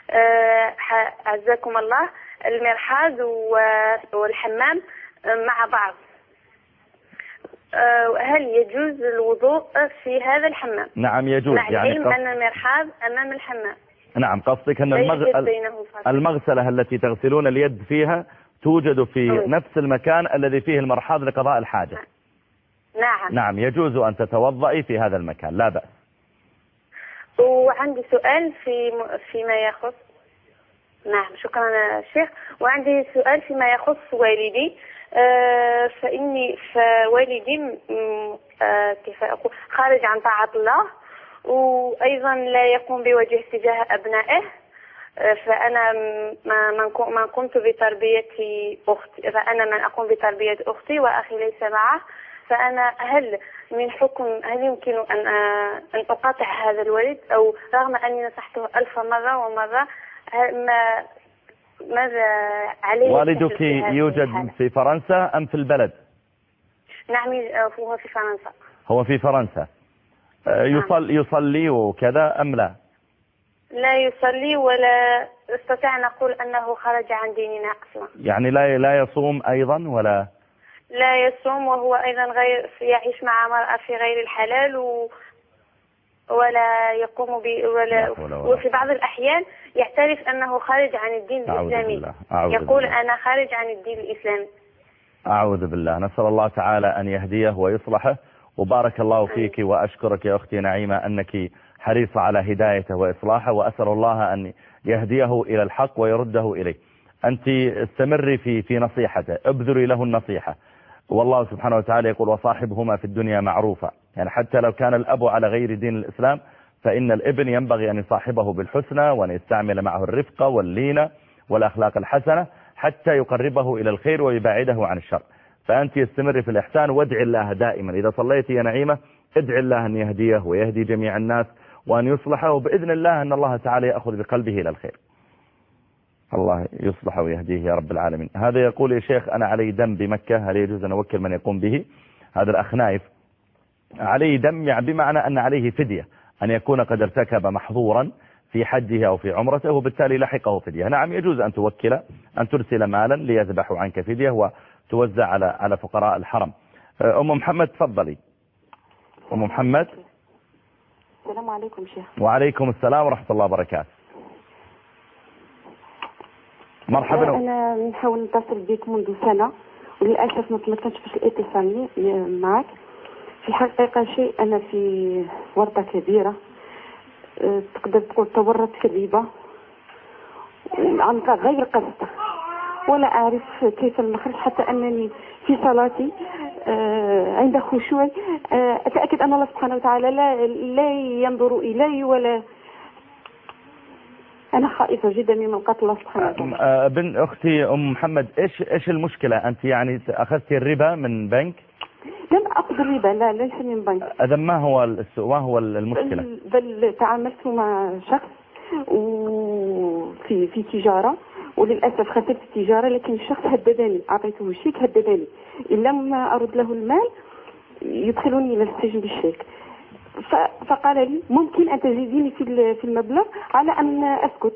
عزكم الله المرحاض والحمام مع بعض، هل يجوز الوضوء في هذا الحمام؟ نعم يجوز، مع يعني العلم أن المرحاض أمام الحمام. نعم قصدك أن المغ... المغسلة التي تغسلون اليد فيها توجد في أوي. نفس المكان الذي فيه المرحاض لقضاء الحاجة. نعم. نعم يجوز أن تتوضئي في هذا المكان لا بأس. وعندي سؤال في فيما يخص نعم شكرا يا شيخ. وعندي سؤال فيما يخص والدي. آه فإني فوالدي آه كيف أقول خارج عن طاعة الله، وأيضا لا يقوم بوجه تجاه أبنائه. آه فأنا من من قمت بتربية أختي، فأنا من أقوم بتربية أختي وأخي ليس معه. فأنا هل من حكم هل يمكن أن أن أقاطع هذا الولد، أو رغم أني نصحته ألف مرة ومرة ما ماذا عليه؟ والدك يوجد في فرنسا أم في البلد؟ نعم هو في فرنسا. هو في فرنسا. يصل يصلي وكذا أم لا؟ لا يصلي ولا استطيع أن نقول أنه خرج عن ديننا أصلا. يعني لا لا يصوم أيضا ولا؟ لا يصوم، وهو أيضا غير يعيش مع مرأة في غير الحلال و ولا يقوم ب ولا, ولا وفي بعض الأحيان يعترف أنه خارج عن الدين الإسلامي. يقول بالله. أنا خارج عن الدين الإسلامي. أعوذ بالله. نسأل الله تعالى أن يهديه ويصلحه. وبارك الله فيك وأشكرك يا أختي نعيمة أنك حريصة على هدايته وإصلاحه، وأسأل الله أن يهديه إلى الحق ويرده إليه. أنت استمري في في نصيحته، ابذري له النصيحة. والله سبحانه وتعالى يقول وصاحبهما في الدنيا معروفة، يعني حتى لو كان الأب على غير دين الإسلام فإن الابن ينبغي أن يصاحبه بالحسنى وأن يستعمل معه الرفقة واللينة والأخلاق الحسنة حتى يقربه إلى الخير ويبعده عن الشر. فأنت استمري في الإحسان وادعي الله دائما. إذا صليتي يا نعيمة ادعي الله أن يهديه ويهدي جميع الناس وأن يصلحه، وبإذن الله أن الله تعالى يأخذ بقلبه إلى الخير. الله يصلح ويهديه يا رب العالمين. هذا يقول يا شيخ أنا علي دم بمكة، هل يجوز أن أوكل من يقوم به؟ هذا الأخ نايف. عليه دم يعني بمعنى أن عليه فدية، أن يكون قد ارتكب محظورا في حجه أو في عمرته وبالتالي لحقه فدية. نعم يجوز أن توكل، أن ترسل مالا ليذبحوا عنك فدية وتوزع على على فقراء الحرم. أم محمد تفضلي. أم محمد. السلام عليكم شيخ. وعليكم السلام ورحمة الله وبركاته. مرحبا. أنا نحاول نتصل بك منذ سنة وللأسف ما تمكنتش باش الاتصال معك. في الحقيقة شيء أنا في ورطة كبيرة، أه تقدر تقول تورط في الربا عن غير قصد، ولا أعرف كيف المخرج، حتى أنني في صلاتي أه عند خشوعي أه أتأكد أن الله سبحانه وتعالى لا, لا ينظر إلي، ولا أنا خائفة جدا من قتل الله سبحانه وتعالى. بنت أختي أم محمد إيش إيش المشكلة؟ أنت يعني أخذتي الربا من بنك؟ لم أخذ الربا، لا ليس من بنك. إذا ما هو السوء ما هو المشكلة؟ بل, بل تعاملت مع شخص وفي في تجارة، وللأسف خسرت التجارة، لكن الشخص هددني، أعطيته شيك هددني إن لم أرد له المال يدخلوني إلى السجن بالشيك. فقال لي ممكن أن تزيديني في في المبلغ على أن أسكت.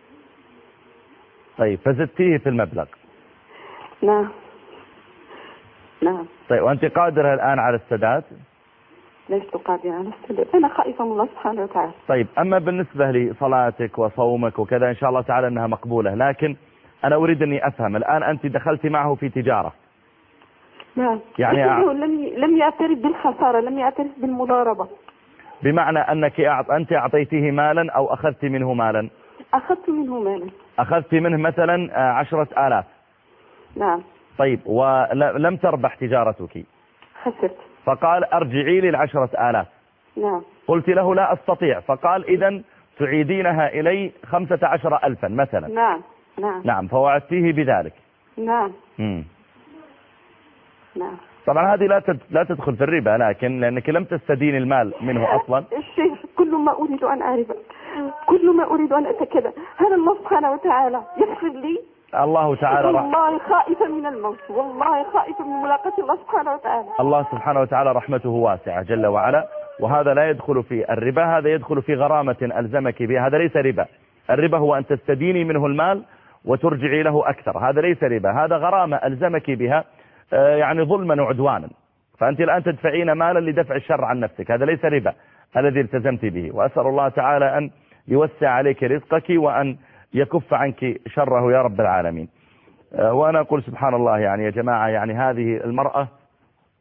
طيب فزدتيه في المبلغ؟ نعم نعم. طيب وأنت قادرة الآن على السداد؟ لست قادرة على السداد، أنا خائفة من الله سبحانه وتعالى. طيب أما بالنسبة لصلاتك وصومك وكذا إن شاء الله تعالى أنها مقبولة، لكن أنا أريد أني أفهم الآن أنت دخلتي معه في تجارة. نعم. يعني لم لم يعترف بالخسارة، لم يعترف بالمضاربة. بمعنى أنك أعط... أنت أعطيتيه مالا أو أخذت منه مالا؟ أخذت منه مالا. أخذت منه مثلا عشرة آلاف. نعم. طيب ولم تربح تجارتك؟ خسرت. فقال أرجعي لي العشرة آلاف. نعم. قلت له لا أستطيع، فقال إذن تعيدينها إلي خمسة عشر ألفا مثلا. نعم نعم. نعم فوعدتيه بذلك. نعم. مم. نعم. طبعا هذه لا لا تدخل في الربا، لكن لأنك لم تستدين المال منه أصلا. الشيخ كل ما أريد أن أعرف، كل ما أريد أن أتأكد، هل الله سبحانه وتعالى يغفر لي؟ الله تعالى والله خائفة من الموت، والله خائفة من ملاقاة الله سبحانه وتعالى. الله سبحانه وتعالى رحمته واسعة جل وعلا، وهذا لا يدخل في الربا، هذا يدخل في غرامة ألزمك بها. هذا ليس ربا. الربا هو أن تستديني منه المال وترجعي له أكثر، هذا ليس ربا، هذا غرامة ألزمك بها يعني ظلما وعدوانا. فأنت الآن تدفعين مالا لدفع الشر عن نفسك، هذا ليس ربا الذي التزمت به. وأسأل الله تعالى أن يوسع عليك رزقك وأن يكف عنك شره يا رب العالمين. وأنا أقول سبحان الله، يعني يا جماعة يعني هذه المرأة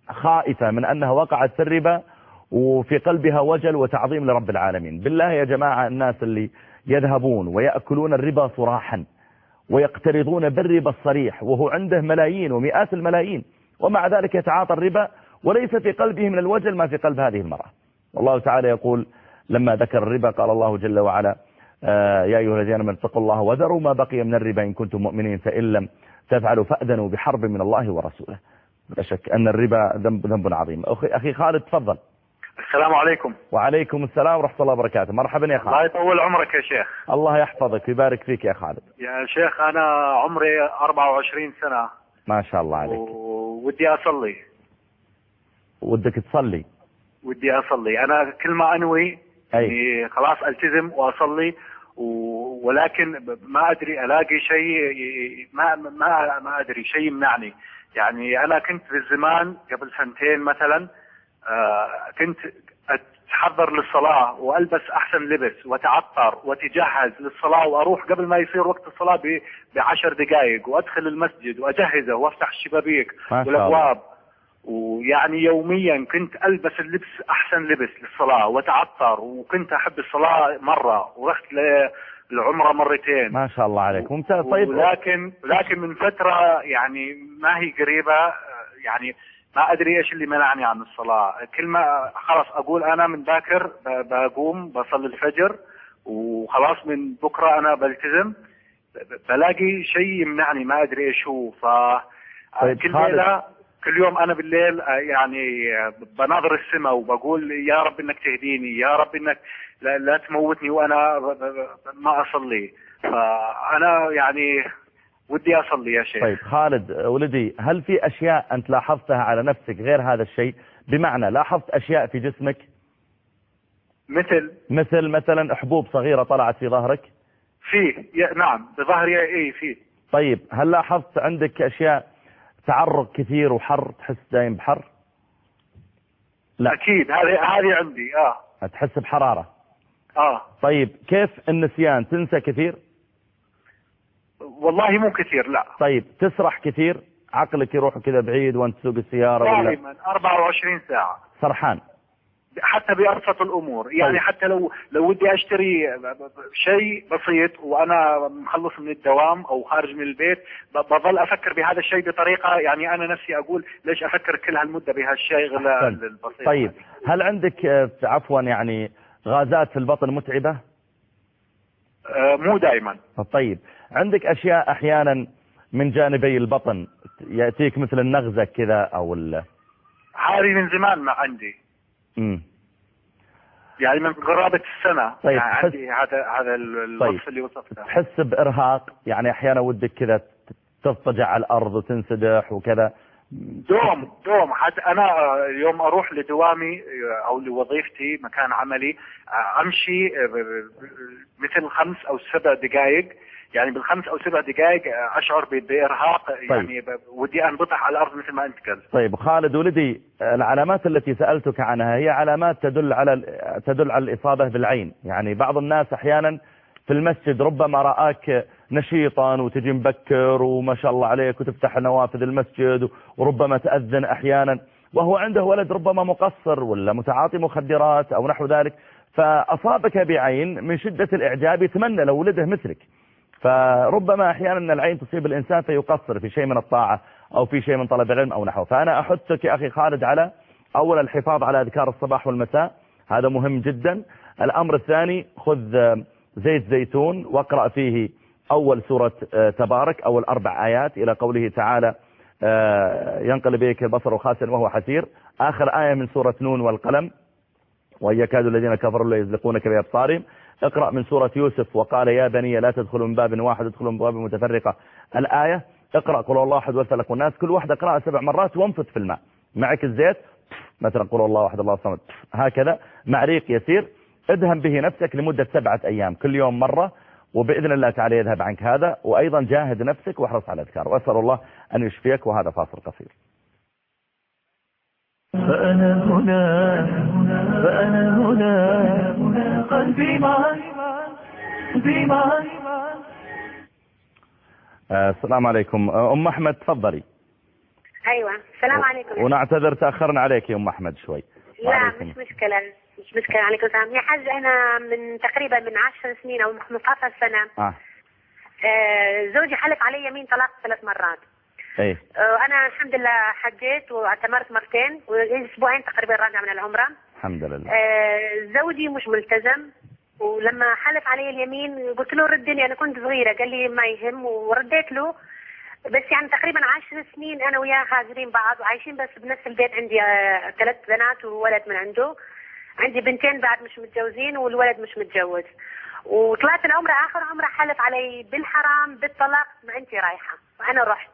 خائفة من أنها وقعت في الربا وفي قلبها وجل وتعظيم لرب العالمين. بالله يا جماعة، الناس اللي يذهبون ويأكلون الربا صراحا ويقترضون بالربا الصريح وهو عنده ملايين ومئات الملايين ومع ذلك يتعاطى الربا وليس في قلبه من الوجل ما في قلب هذه المرأة. والله تعالى يقول لما ذكر الربا قال الله جل وعلا آه يا أيها الذين آمنوا اتقوا الله وذروا ما بقي من الربا إن كنتم مؤمنين فإن لم تفعلوا فأذنوا بحرب من الله ورسوله. لا شك أن الربا ذنب ذنب عظيم. أخي, أخي خالد تفضل. السلام عليكم. وعليكم السلام ورحمة الله وبركاته. مرحبا يا خالد. الله يطول عمرك يا شيخ. الله يحفظك ويبارك فيك يا خالد. يا شيخ أنا عمري أربعة وعشرين سنة. ما شاء الله عليك. ودي أصلي. ودك تصلي؟ ودي أصلي. أنا كل ما أنوي يعني خلاص ألتزم وأصلي ولكن ما أدري ألاقي شيء ما ما ما أدري شيء يمنعني. يعني أنا كنت في الزمان قبل سنتين مثلا آه كنت أتحضر للصلاة وألبس أحسن لبس وأتعطر وأتجهز للصلاة وأروح قبل ما يصير وقت الصلاة بعشر دقائق وأدخل المسجد وأجهزه وأفتح الشبابيك والأبواب. ويعني يوميا كنت ألبس اللبس أحسن لبس للصلاة وأتعطر وكنت أحب الصلاة مرة ورحت للعمرة مرتين. ما شاء الله عليك ممتاز. طيب لكن لكن من فترة يعني ما هي قريبة يعني ما أدري إيش اللي منعني عن الصلاة. كل ما خلاص أقول أنا من باكر بقوم بصلي الفجر وخلاص من بكرة أنا بلتزم بلاقي شيء يمنعني ما أدري إيش هو. ف طيب كل ليلة كل يوم أنا بالليل يعني بناظر السماء وبقول يا رب إنك تهديني يا رب إنك لا, لا تموتني وأنا ما أصلي. فأنا يعني ودي أصلي يا شيخ. طيب خالد ولدي، هل في أشياء أنت لاحظتها على نفسك غير هذا الشيء؟ بمعنى لاحظت أشياء في جسمك مثل مثل مثلا حبوب صغيرة طلعت في ظهرك؟ فيه نعم بظهري ايه فيه. طيب هل لاحظت عندك أشياء تعرق كثير وحر تحس دايم بحر؟ لا أكيد هذه هذه عندي اه تحس بحرارة اه. طيب كيف النسيان؟ تنسى كثير؟ والله مو كثير لا. طيب تسرح كثير؟ عقلك يروح كذا بعيد وانت تسوق السيارة ولا؟ دائما أربعة وعشرين ساعة سرحان حتى بأبسط الأمور. يعني طيب. حتى لو لو ودي أشتري شيء بسيط وأنا مخلص من الدوام أو خارج من البيت بظل أفكر بهذا الشيء بطريقة يعني أنا نفسي أقول ليش أفكر كل هالمدة بهالشيء البسيط. طيب هل عندك عفوا يعني غازات في البطن متعبة؟ آه مو دائما. طيب عندك أشياء أحيانا من جانبي البطن يأتيك مثل النغزة كذا أو ال هذه من زمان ما عندي. امم يعني من قرابة السنة. طيب يعني عندي هذا هذا الوصف طيب. اللي وصفته. تحس بإرهاق يعني أحيانا ودك كذا تضطجع على الأرض وتنسدح وكذا؟ دوم دوم حتى أنا يوم أروح لدوامي أو لوظيفتي مكان عملي أمشي مثل خمس أو سبع دقائق يعني بالخمس أو سبع دقائق أشعر بإرهاق. طيب. يعني ودي أنبطح على الأرض مثل ما أنت قلت. طيب خالد ولدي، العلامات التي سألتك عنها هي علامات تدل على تدل على الإصابة بالعين. يعني بعض الناس أحيانا في المسجد ربما رآك نشيطا وتجي مبكر وما شاء الله عليك وتفتح نوافذ المسجد وربما تأذن أحيانا وهو عنده ولد ربما مقصر ولا متعاطي مخدرات أو نحو ذلك فأصابك بعين من شدة الإعجاب يتمنى لو ولده مثلك. فربما أحيانا العين تصيب الإنسان فيقصر في شيء من الطاعة أو في شيء من طلب العلم أو نحوه. فأنا أحثك يا أخي خالد على أولا الحفاظ على أذكار الصباح والمساء، هذا مهم جدا. الأمر الثاني خذ زيت زيتون واقرأ فيه أول سورة تبارك أول أربع آيات إلى قوله تعالى ينقلب إليك البصر خاسئا وهو حسير، آخر آية من سورة نون والقلم وإن يكاد الذين كفروا ليزلقونك بأبصارهم. اقرأ من سورة يوسف وقال يا بني لا تدخلوا من باب واحد ادخلوا من باب متفرقة الآية. اقرأ قل الله أحد والفلق والناس، كل واحدة اقرأها سبع مرات وانفت في الماء. معك الزيت مثلا قل الله أحد الله الصمد هكذا مع ريق يسير، ادهن به نفسك لمدة سبعة أيام كل يوم مرة وبإذن الله تعالى يذهب عنك هذا. وأيضا جاهد نفسك واحرص على الأذكار وأسأل الله أن يشفيك. وهذا فاصل قصير. فأنا هنا فأنا هنا قلبي معك قلبي معك. السلام عليكم أم أحمد تفضلي. أيوة السلام عليكم. ونعتذر تأخرنا عليك يا أم أحمد شوي. لا مش مشكلة مش مشكلة. عليكم السلام يا حاج. أنا من تقريبا من عشر سنين أو خمسة عشر سنة آه. آه زوجي حلف علي يمين طلاق ثلاث مرات. ايه. آه أنا الحمد لله حجيت واعتمرت مرتين وأسبوعين تقريبا راجعة من العمرة. الحمد لله. آه زوجي مش ملتزم، ولما حلف علي اليمين قلت له ردني، أنا كنت صغيرة، قال لي ما يهم ورديت له. بس يعني تقريبا عشر سنين أنا وياه هاجرين بعض وعايشين بس بنفس البيت. عندي آه ثلاث بنات وولد من عنده. عندي بنتين بعد مش متجوزين والولد مش متجوز. وطلعت العمرة آخر عمرة حلف علي بالحرام بالطلاق، ما أنت رايحة وأنا رحت.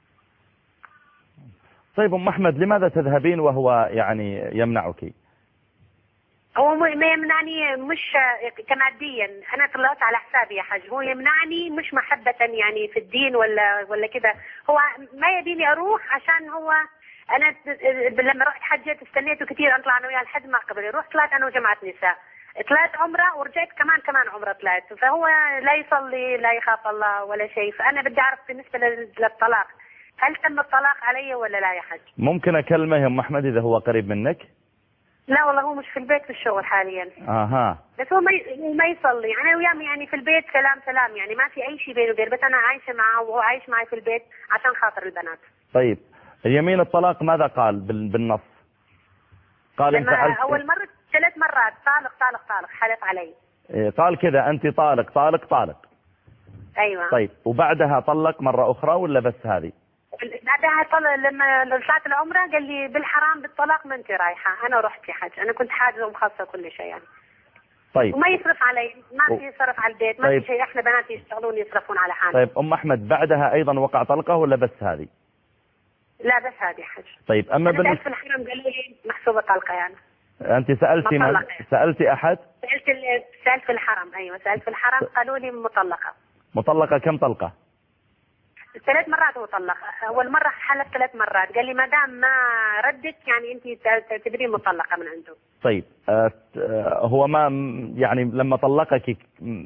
طيب أم أحمد لماذا تذهبين وهو يعني يمنعك؟ هو ما يمنعني مش كماديا، أنا طلعت على حسابي يا حاج. هو يمنعني مش محبة يعني في الدين ولا ولا كده، هو ما يبيني أروح عشان هو أنا لما رحت حجيت استنيته كثير أطلع أنا وياه لحد ما قبل. رحت طلعت أنا وجماعة نساء، طلعت عمرة ورجعت كمان كمان عمرة طلعت. فهو لا يصلي لا يخاف الله ولا شيء. فأنا بدي أعرف بالنسبة للطلاق هل تم الطلاق علي ولا لا يا حج؟ ممكن أكلمه يا أم أحمد إذا هو قريب منك؟ لا والله هو مش في البيت في الشغل حاليا. اها. بس هو ما ما يصلي. انا وياه يعني في البيت سلام سلام، يعني ما في اي شيء بيني وبينه، بس انا عايشه معه وهو عايش معي في البيت عشان خاطر البنات. طيب اليمين الطلاق ماذا قال بالنص؟ قال انت لما اول مره ثلاث مرات طالق طالق طالق حلف علي. إيه قال كذا انت طالق طالق طالق. ايوه. طيب وبعدها طلق مره اخرى ولا بس هذه؟ بعدها طلع لما طلعت العمره قال لي بالحرام بالطلاق ما انت رايحه. انا رحت يا حاج، انا كنت حاجزه ومخصصه كل شيء يعني. طيب. وما يصرف علي، ما في صرف على البيت، ما طيب. في شيء. احنا بناتي يشتغلون يصرفون على حالهم. طيب ام احمد بعدها ايضا وقع طلقه ولا بس هذه؟ لا بس هذه يا حاج. طيب اما أنا سألت في الحرم قالوا لي محسوبه طلقه يعني. انت سالتي من؟ سالتي احد؟ سالت ال... سالت في الحرم. ايوه سالت في الحرم قالوا لي مطلقه. مطلقه كم طلقه؟ ثلاث مرات هو طلق. اول مره حلف ثلاث مرات، قال لي ما دام ما ردت يعني انت تعتبرين مطلقه من عنده. طيب آه هو ما يعني لما طلقك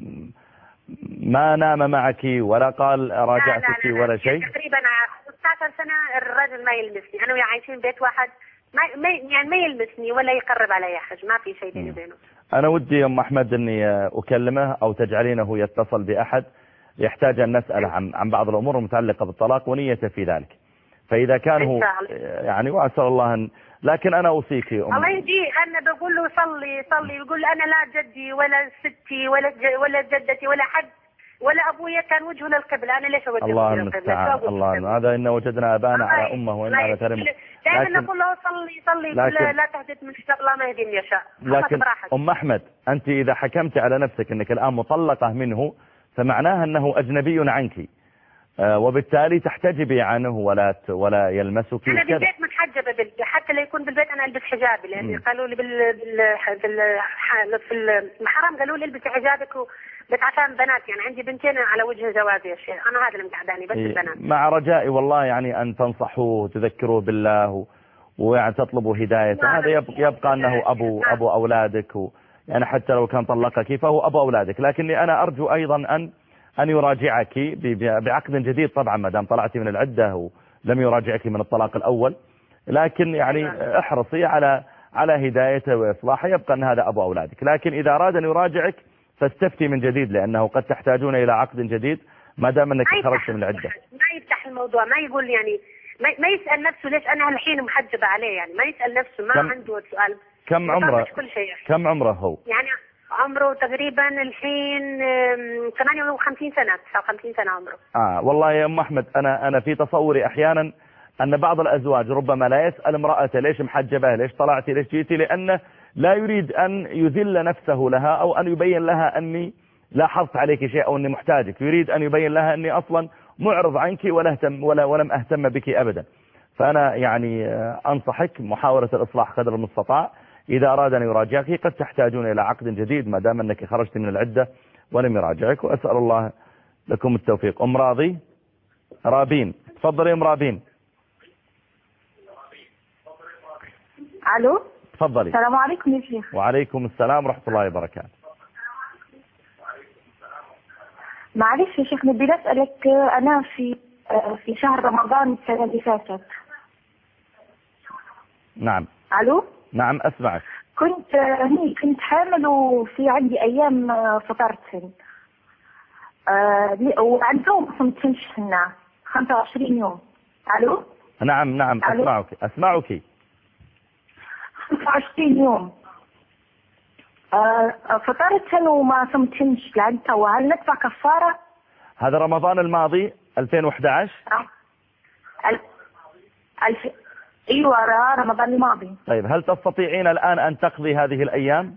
ما نام معك ولا قال راجعتك ولا شيء؟ تقريبا خمسة عشر سنه الرجل ما يلمسني، انا وياه عايشين بيت واحد، ما يعني ما يلمسني ولا يقرب علي حاجه، ما في شيء بيني وبينه. انا ودي يا ام احمد اني اكلمه او تجعلينه يتصل باحد يحتاج أن نسأل عن عن بعض الأمور المتعلقة بالطلاق ونيته في ذلك. فإذا كان هو يعني وأسأل الله أن لكن أنا أوصيك يا أم. الله يهديه. أنا بقول له صلي صلي، يقول أنا لا جدي ولا ستي ولا ولا جدتي ولا حد ولا أبويا كان وجهه للقبلة، أنا ليش أوجه الله المستعان. الله هذا إن وجدنا أبانا على أمه وإن على ترمه. دائما نقول له صلي صلي لكن لا تهدد من شر الله ما يهدي من يشاء. لكن أم أحمد أنت إذا حكمت على نفسك أنك الآن مطلقة منه فمعناها أنه أجنبي عنك، آه وبالتالي تحتجبي عنه ولا ولا يلمسك. أنا بالبيت متحجبة بالبيت، حتى لو يكون بالبيت أنا ألبس حجابي، لأن قالوا لي بال بال في المحرم قالوا لي البسي حجابك بس عشان بنات، يعني عندي بنتين على وجه جوازي يا شيخ، أنا هذا اللي متحداني بس البنات. مع رجائي والله يعني أن تنصحوه وتذكروه بالله ويعني تطلبوا هدايته. هذا يبقى, يبقى أنه أبو أبو أولادك و يعني حتى لو كان طلقك فهو أبو أولادك، لكني أنا أرجو أيضا أن أن يراجعك بعقد جديد طبعا ما دام طلعتي من العدة ولم يراجعك من الطلاق الأول، لكن يعني احرصي على على هدايته وإصلاحه. يبقى أن هذا أبو أولادك، لكن إذا أراد أن يراجعك فاستفتي من جديد، لأنه قد تحتاجون إلى عقد جديد ما دام أنك خرجت من العدة. ما يفتح الموضوع، ما يقول يعني ما يسأل نفسه ليش أنا الحين محجبة عليه، يعني ما يسأل نفسه، ما عنده سؤال. كم عمره؟ كل شيء. كم عمره هو؟ يعني عمره تقريبا الحين ثمانية وخمسين سنة تسعة وخمسين سنة عمره. اه والله يا ام احمد انا انا في تصوري احيانا ان بعض الازواج ربما لا يسأل امرأته ليش محجبة، ليش طلعتي، ليش جيتي، لانه لا يريد ان يذل نفسه لها او ان يبين لها اني لاحظت عليك شيء او اني محتاجك، يريد ان يبين لها اني اصلا معرض عنك ولا اهتم ولا ولم اهتم بك ابدا. فانا يعني انصحك محاولة الاصلاح قدر المستطاع. إذا أراد أن يراجعك قد تحتاجون إلى عقد جديد ما دام أنك خرجت من العدة ولم يراجعك، وأسأل الله لكم التوفيق. أم راضي رابين، تفضلي أم رابين. ألو تفضلي. السلام عليكم يا شيخ. وعليكم السلام ورحمة الله وبركاته. معلش يا شيخ نبي أسألك، أنا في في شهر رمضان السنة اللي فاتت نعم. الو. نعم اسمعك. كنت هني كنت حامل وفي عندي ايام فطرتهن آه وعندهم ما صمتهنش هنا خمسة وعشرين يوم. الو. نعم نعم اسمعك اسمعك. خمسة وعشرين يوم آه فطرتهن وما صمتهنش لعند توا، هل ندفع كفارة؟ هذا رمضان الماضي ألفين وأحد عشر. آه. الف... ايوه رمضان الماضي. طيب هل تستطيعين الآن أن تقضي هذه الأيام؟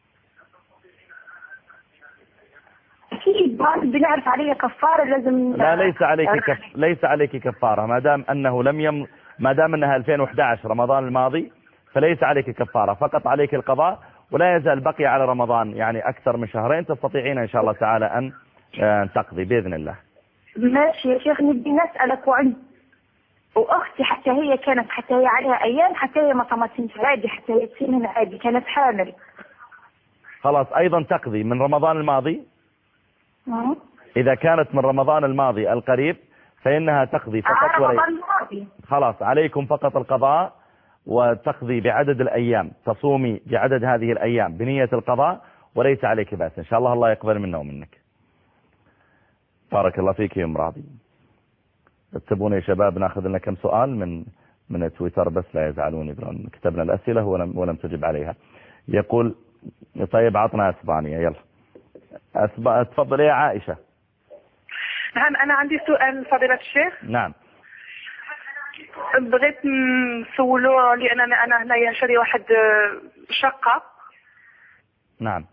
اكيد بنعرف عليها كفارة لازم. لا ليس عليك كف... ليس عليك كفارة ما دام أنه لم يم ما دام أنها ألفين وأحد عشر رمضان الماضي فليس عليك كفارة، فقط عليك القضاء، ولا يزال بقي على رمضان يعني أكثر من شهرين تستطيعين إن شاء الله تعالى أن تقضي بإذن الله. ماشي يا شيخ، نبي نسألك وعند واختي حتى هي كانت حتى هي عليها ايام حتى هي ما صمتش عادي، حتى هي تسنين عادي كانت حامل. خلاص ايضا تقضي من رمضان الماضي. مم. اذا كانت من رمضان الماضي القريب فانها تقضي فقط. آه رمضان الماضي. خلاص عليكم فقط القضاء وتقضي بعدد الايام، تصومي بعدد هذه الايام بنية القضاء وليس عليك بأس ان شاء الله. الله يقبل منا ومنك. بارك الله فيك يا ام راضي. تبون يا شباب ناخذ لنا كم سؤال من من تويتر بس لا يزعلوني، لأن كتبنا الأسئلة ولم ولم تجب عليها. يقول طيب عطنا اسبانيا يلا. أسب... تفضل يا عائشة. نعم أنا عندي سؤال فضيلة الشيخ. نعم. بغيت نسولو لأن أنا أنا هنايا شاري واحد شقة. نعم.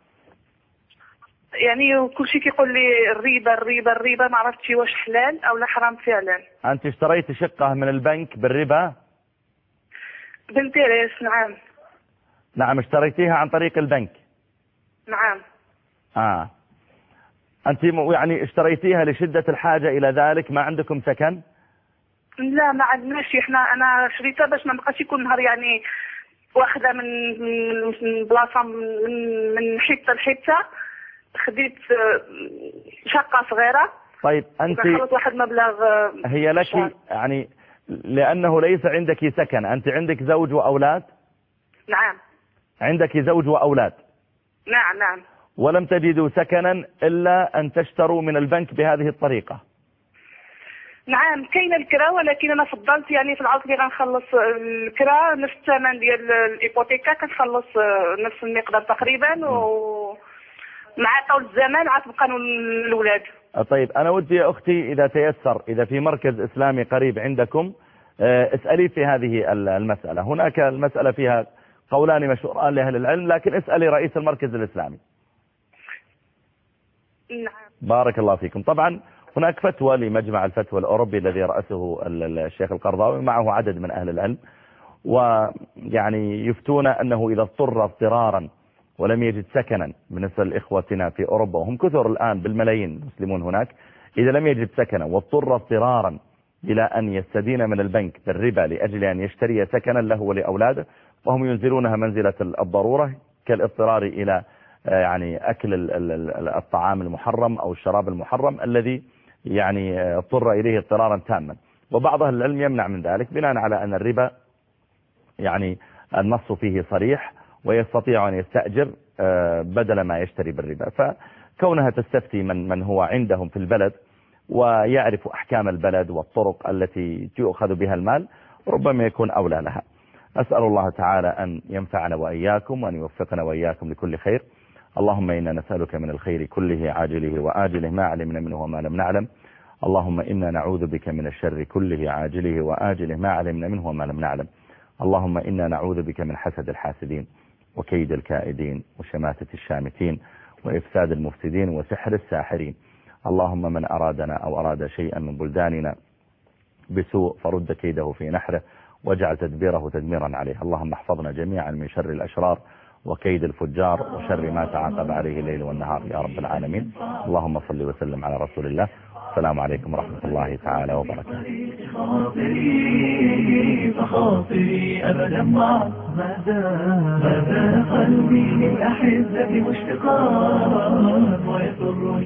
يعني كل شيء كيقول لي الريبة الريبة الريبة، ما عرفتش واش حلال أو لا حرام فعلا. أنت اشتريت شقة من البنك بالربا؟ بالانتريس. نعم. نعم اشتريتيها عن طريق البنك. نعم. آه أنت يعني اشتريتيها لشدة الحاجة إلى ذلك، ما عندكم سكن؟ لا ما عندناش احنا، أنا شريتها باش ما نبقاش يكون نهار يعني واخدة من من بلاصة من من حتة لحتة. خديت شقة صغيرة. طيب أنت دخلت واحد مبلغ هي لك شهر. يعني لأنه ليس عندك سكن، أنت عندك زوج وأولاد؟ نعم. عندك زوج وأولاد. نعم نعم. ولم تجدوا سكنا إلا أن تشتروا من البنك بهذه الطريقة. نعم كاين الكراء، ولكن أنا فضلت يعني في العصر اللي غنخلص الكراء نفس الثمن ديال الإيبوتيكا كنخلص نفس المقدار تقريبا، و مع طول الزمان عاد بقى الأولاد. طيب أنا ودي يا أختي إذا تيسر إذا في مركز إسلامي قريب عندكم اسألي في هذه المسألة. هناك المسألة فيها قولان مشهوران لأهل العلم، لكن اسألي رئيس المركز الإسلامي. نعم. بارك الله فيكم. طبعا هناك فتوى لمجمع الفتوى الأوروبي الذي رأسه الشيخ القرضاوي معه عدد من أهل العلم، ويعني يفتون أنه إذا اضطر اضطرارا ولم يجد سكنا بالنسبة لإخوتنا في أوروبا وهم كثر الآن بالملايين المسلمون هناك، إذا لم يجد سكنا واضطر اضطرارا إلى أن يستدين من البنك بالربا لأجل أن يشتري سكنا له ولأولاده، وهم ينزلونها منزلة الضرورة كالاضطرار إلى يعني أكل الطعام المحرم أو الشراب المحرم الذي يعني اضطر إليه اضطرارا تاما. وبعض أهل العلم يمنع من ذلك بناء على أن الربا يعني النص فيه صريح ويستطيع أن يستأجر بدل ما يشتري بالربا، فكونها تستفتي من من هو عندهم في البلد ويعرف أحكام البلد والطرق التي تؤخذ بها المال ربما يكون أولى لها. أسأل الله تعالى أن ينفعنا وإياكم وأن يوفقنا وإياكم لكل خير. اللهم إنا نسألك من الخير كله عاجله وآجله ما علمنا منه وما لم نعلم. اللهم إنا نعوذ بك من الشر كله عاجله وآجله ما علمنا منه وما لم نعلم. اللهم إنا نعوذ بك من حسد الحاسدين وكيد الكائدين وشماتة الشامتين وإفساد المفسدين وسحر الساحرين. اللهم من أرادنا أو أراد شيئا من بلداننا بسوء فرد كيده في نحره واجعل تدبيره تدميرا عليه. اللهم احفظنا جميعا من شر الأشرار وكيد الفجار وشر ما تعاقب عليه الليل والنهار يا رب العالمين. اللهم صل وسلم على رسول الله. السلام عليكم ورحمة الله تعالى وبركاته. فخاطري أبدا مع ماذا قلبي للأحزة مشتقا ويسرني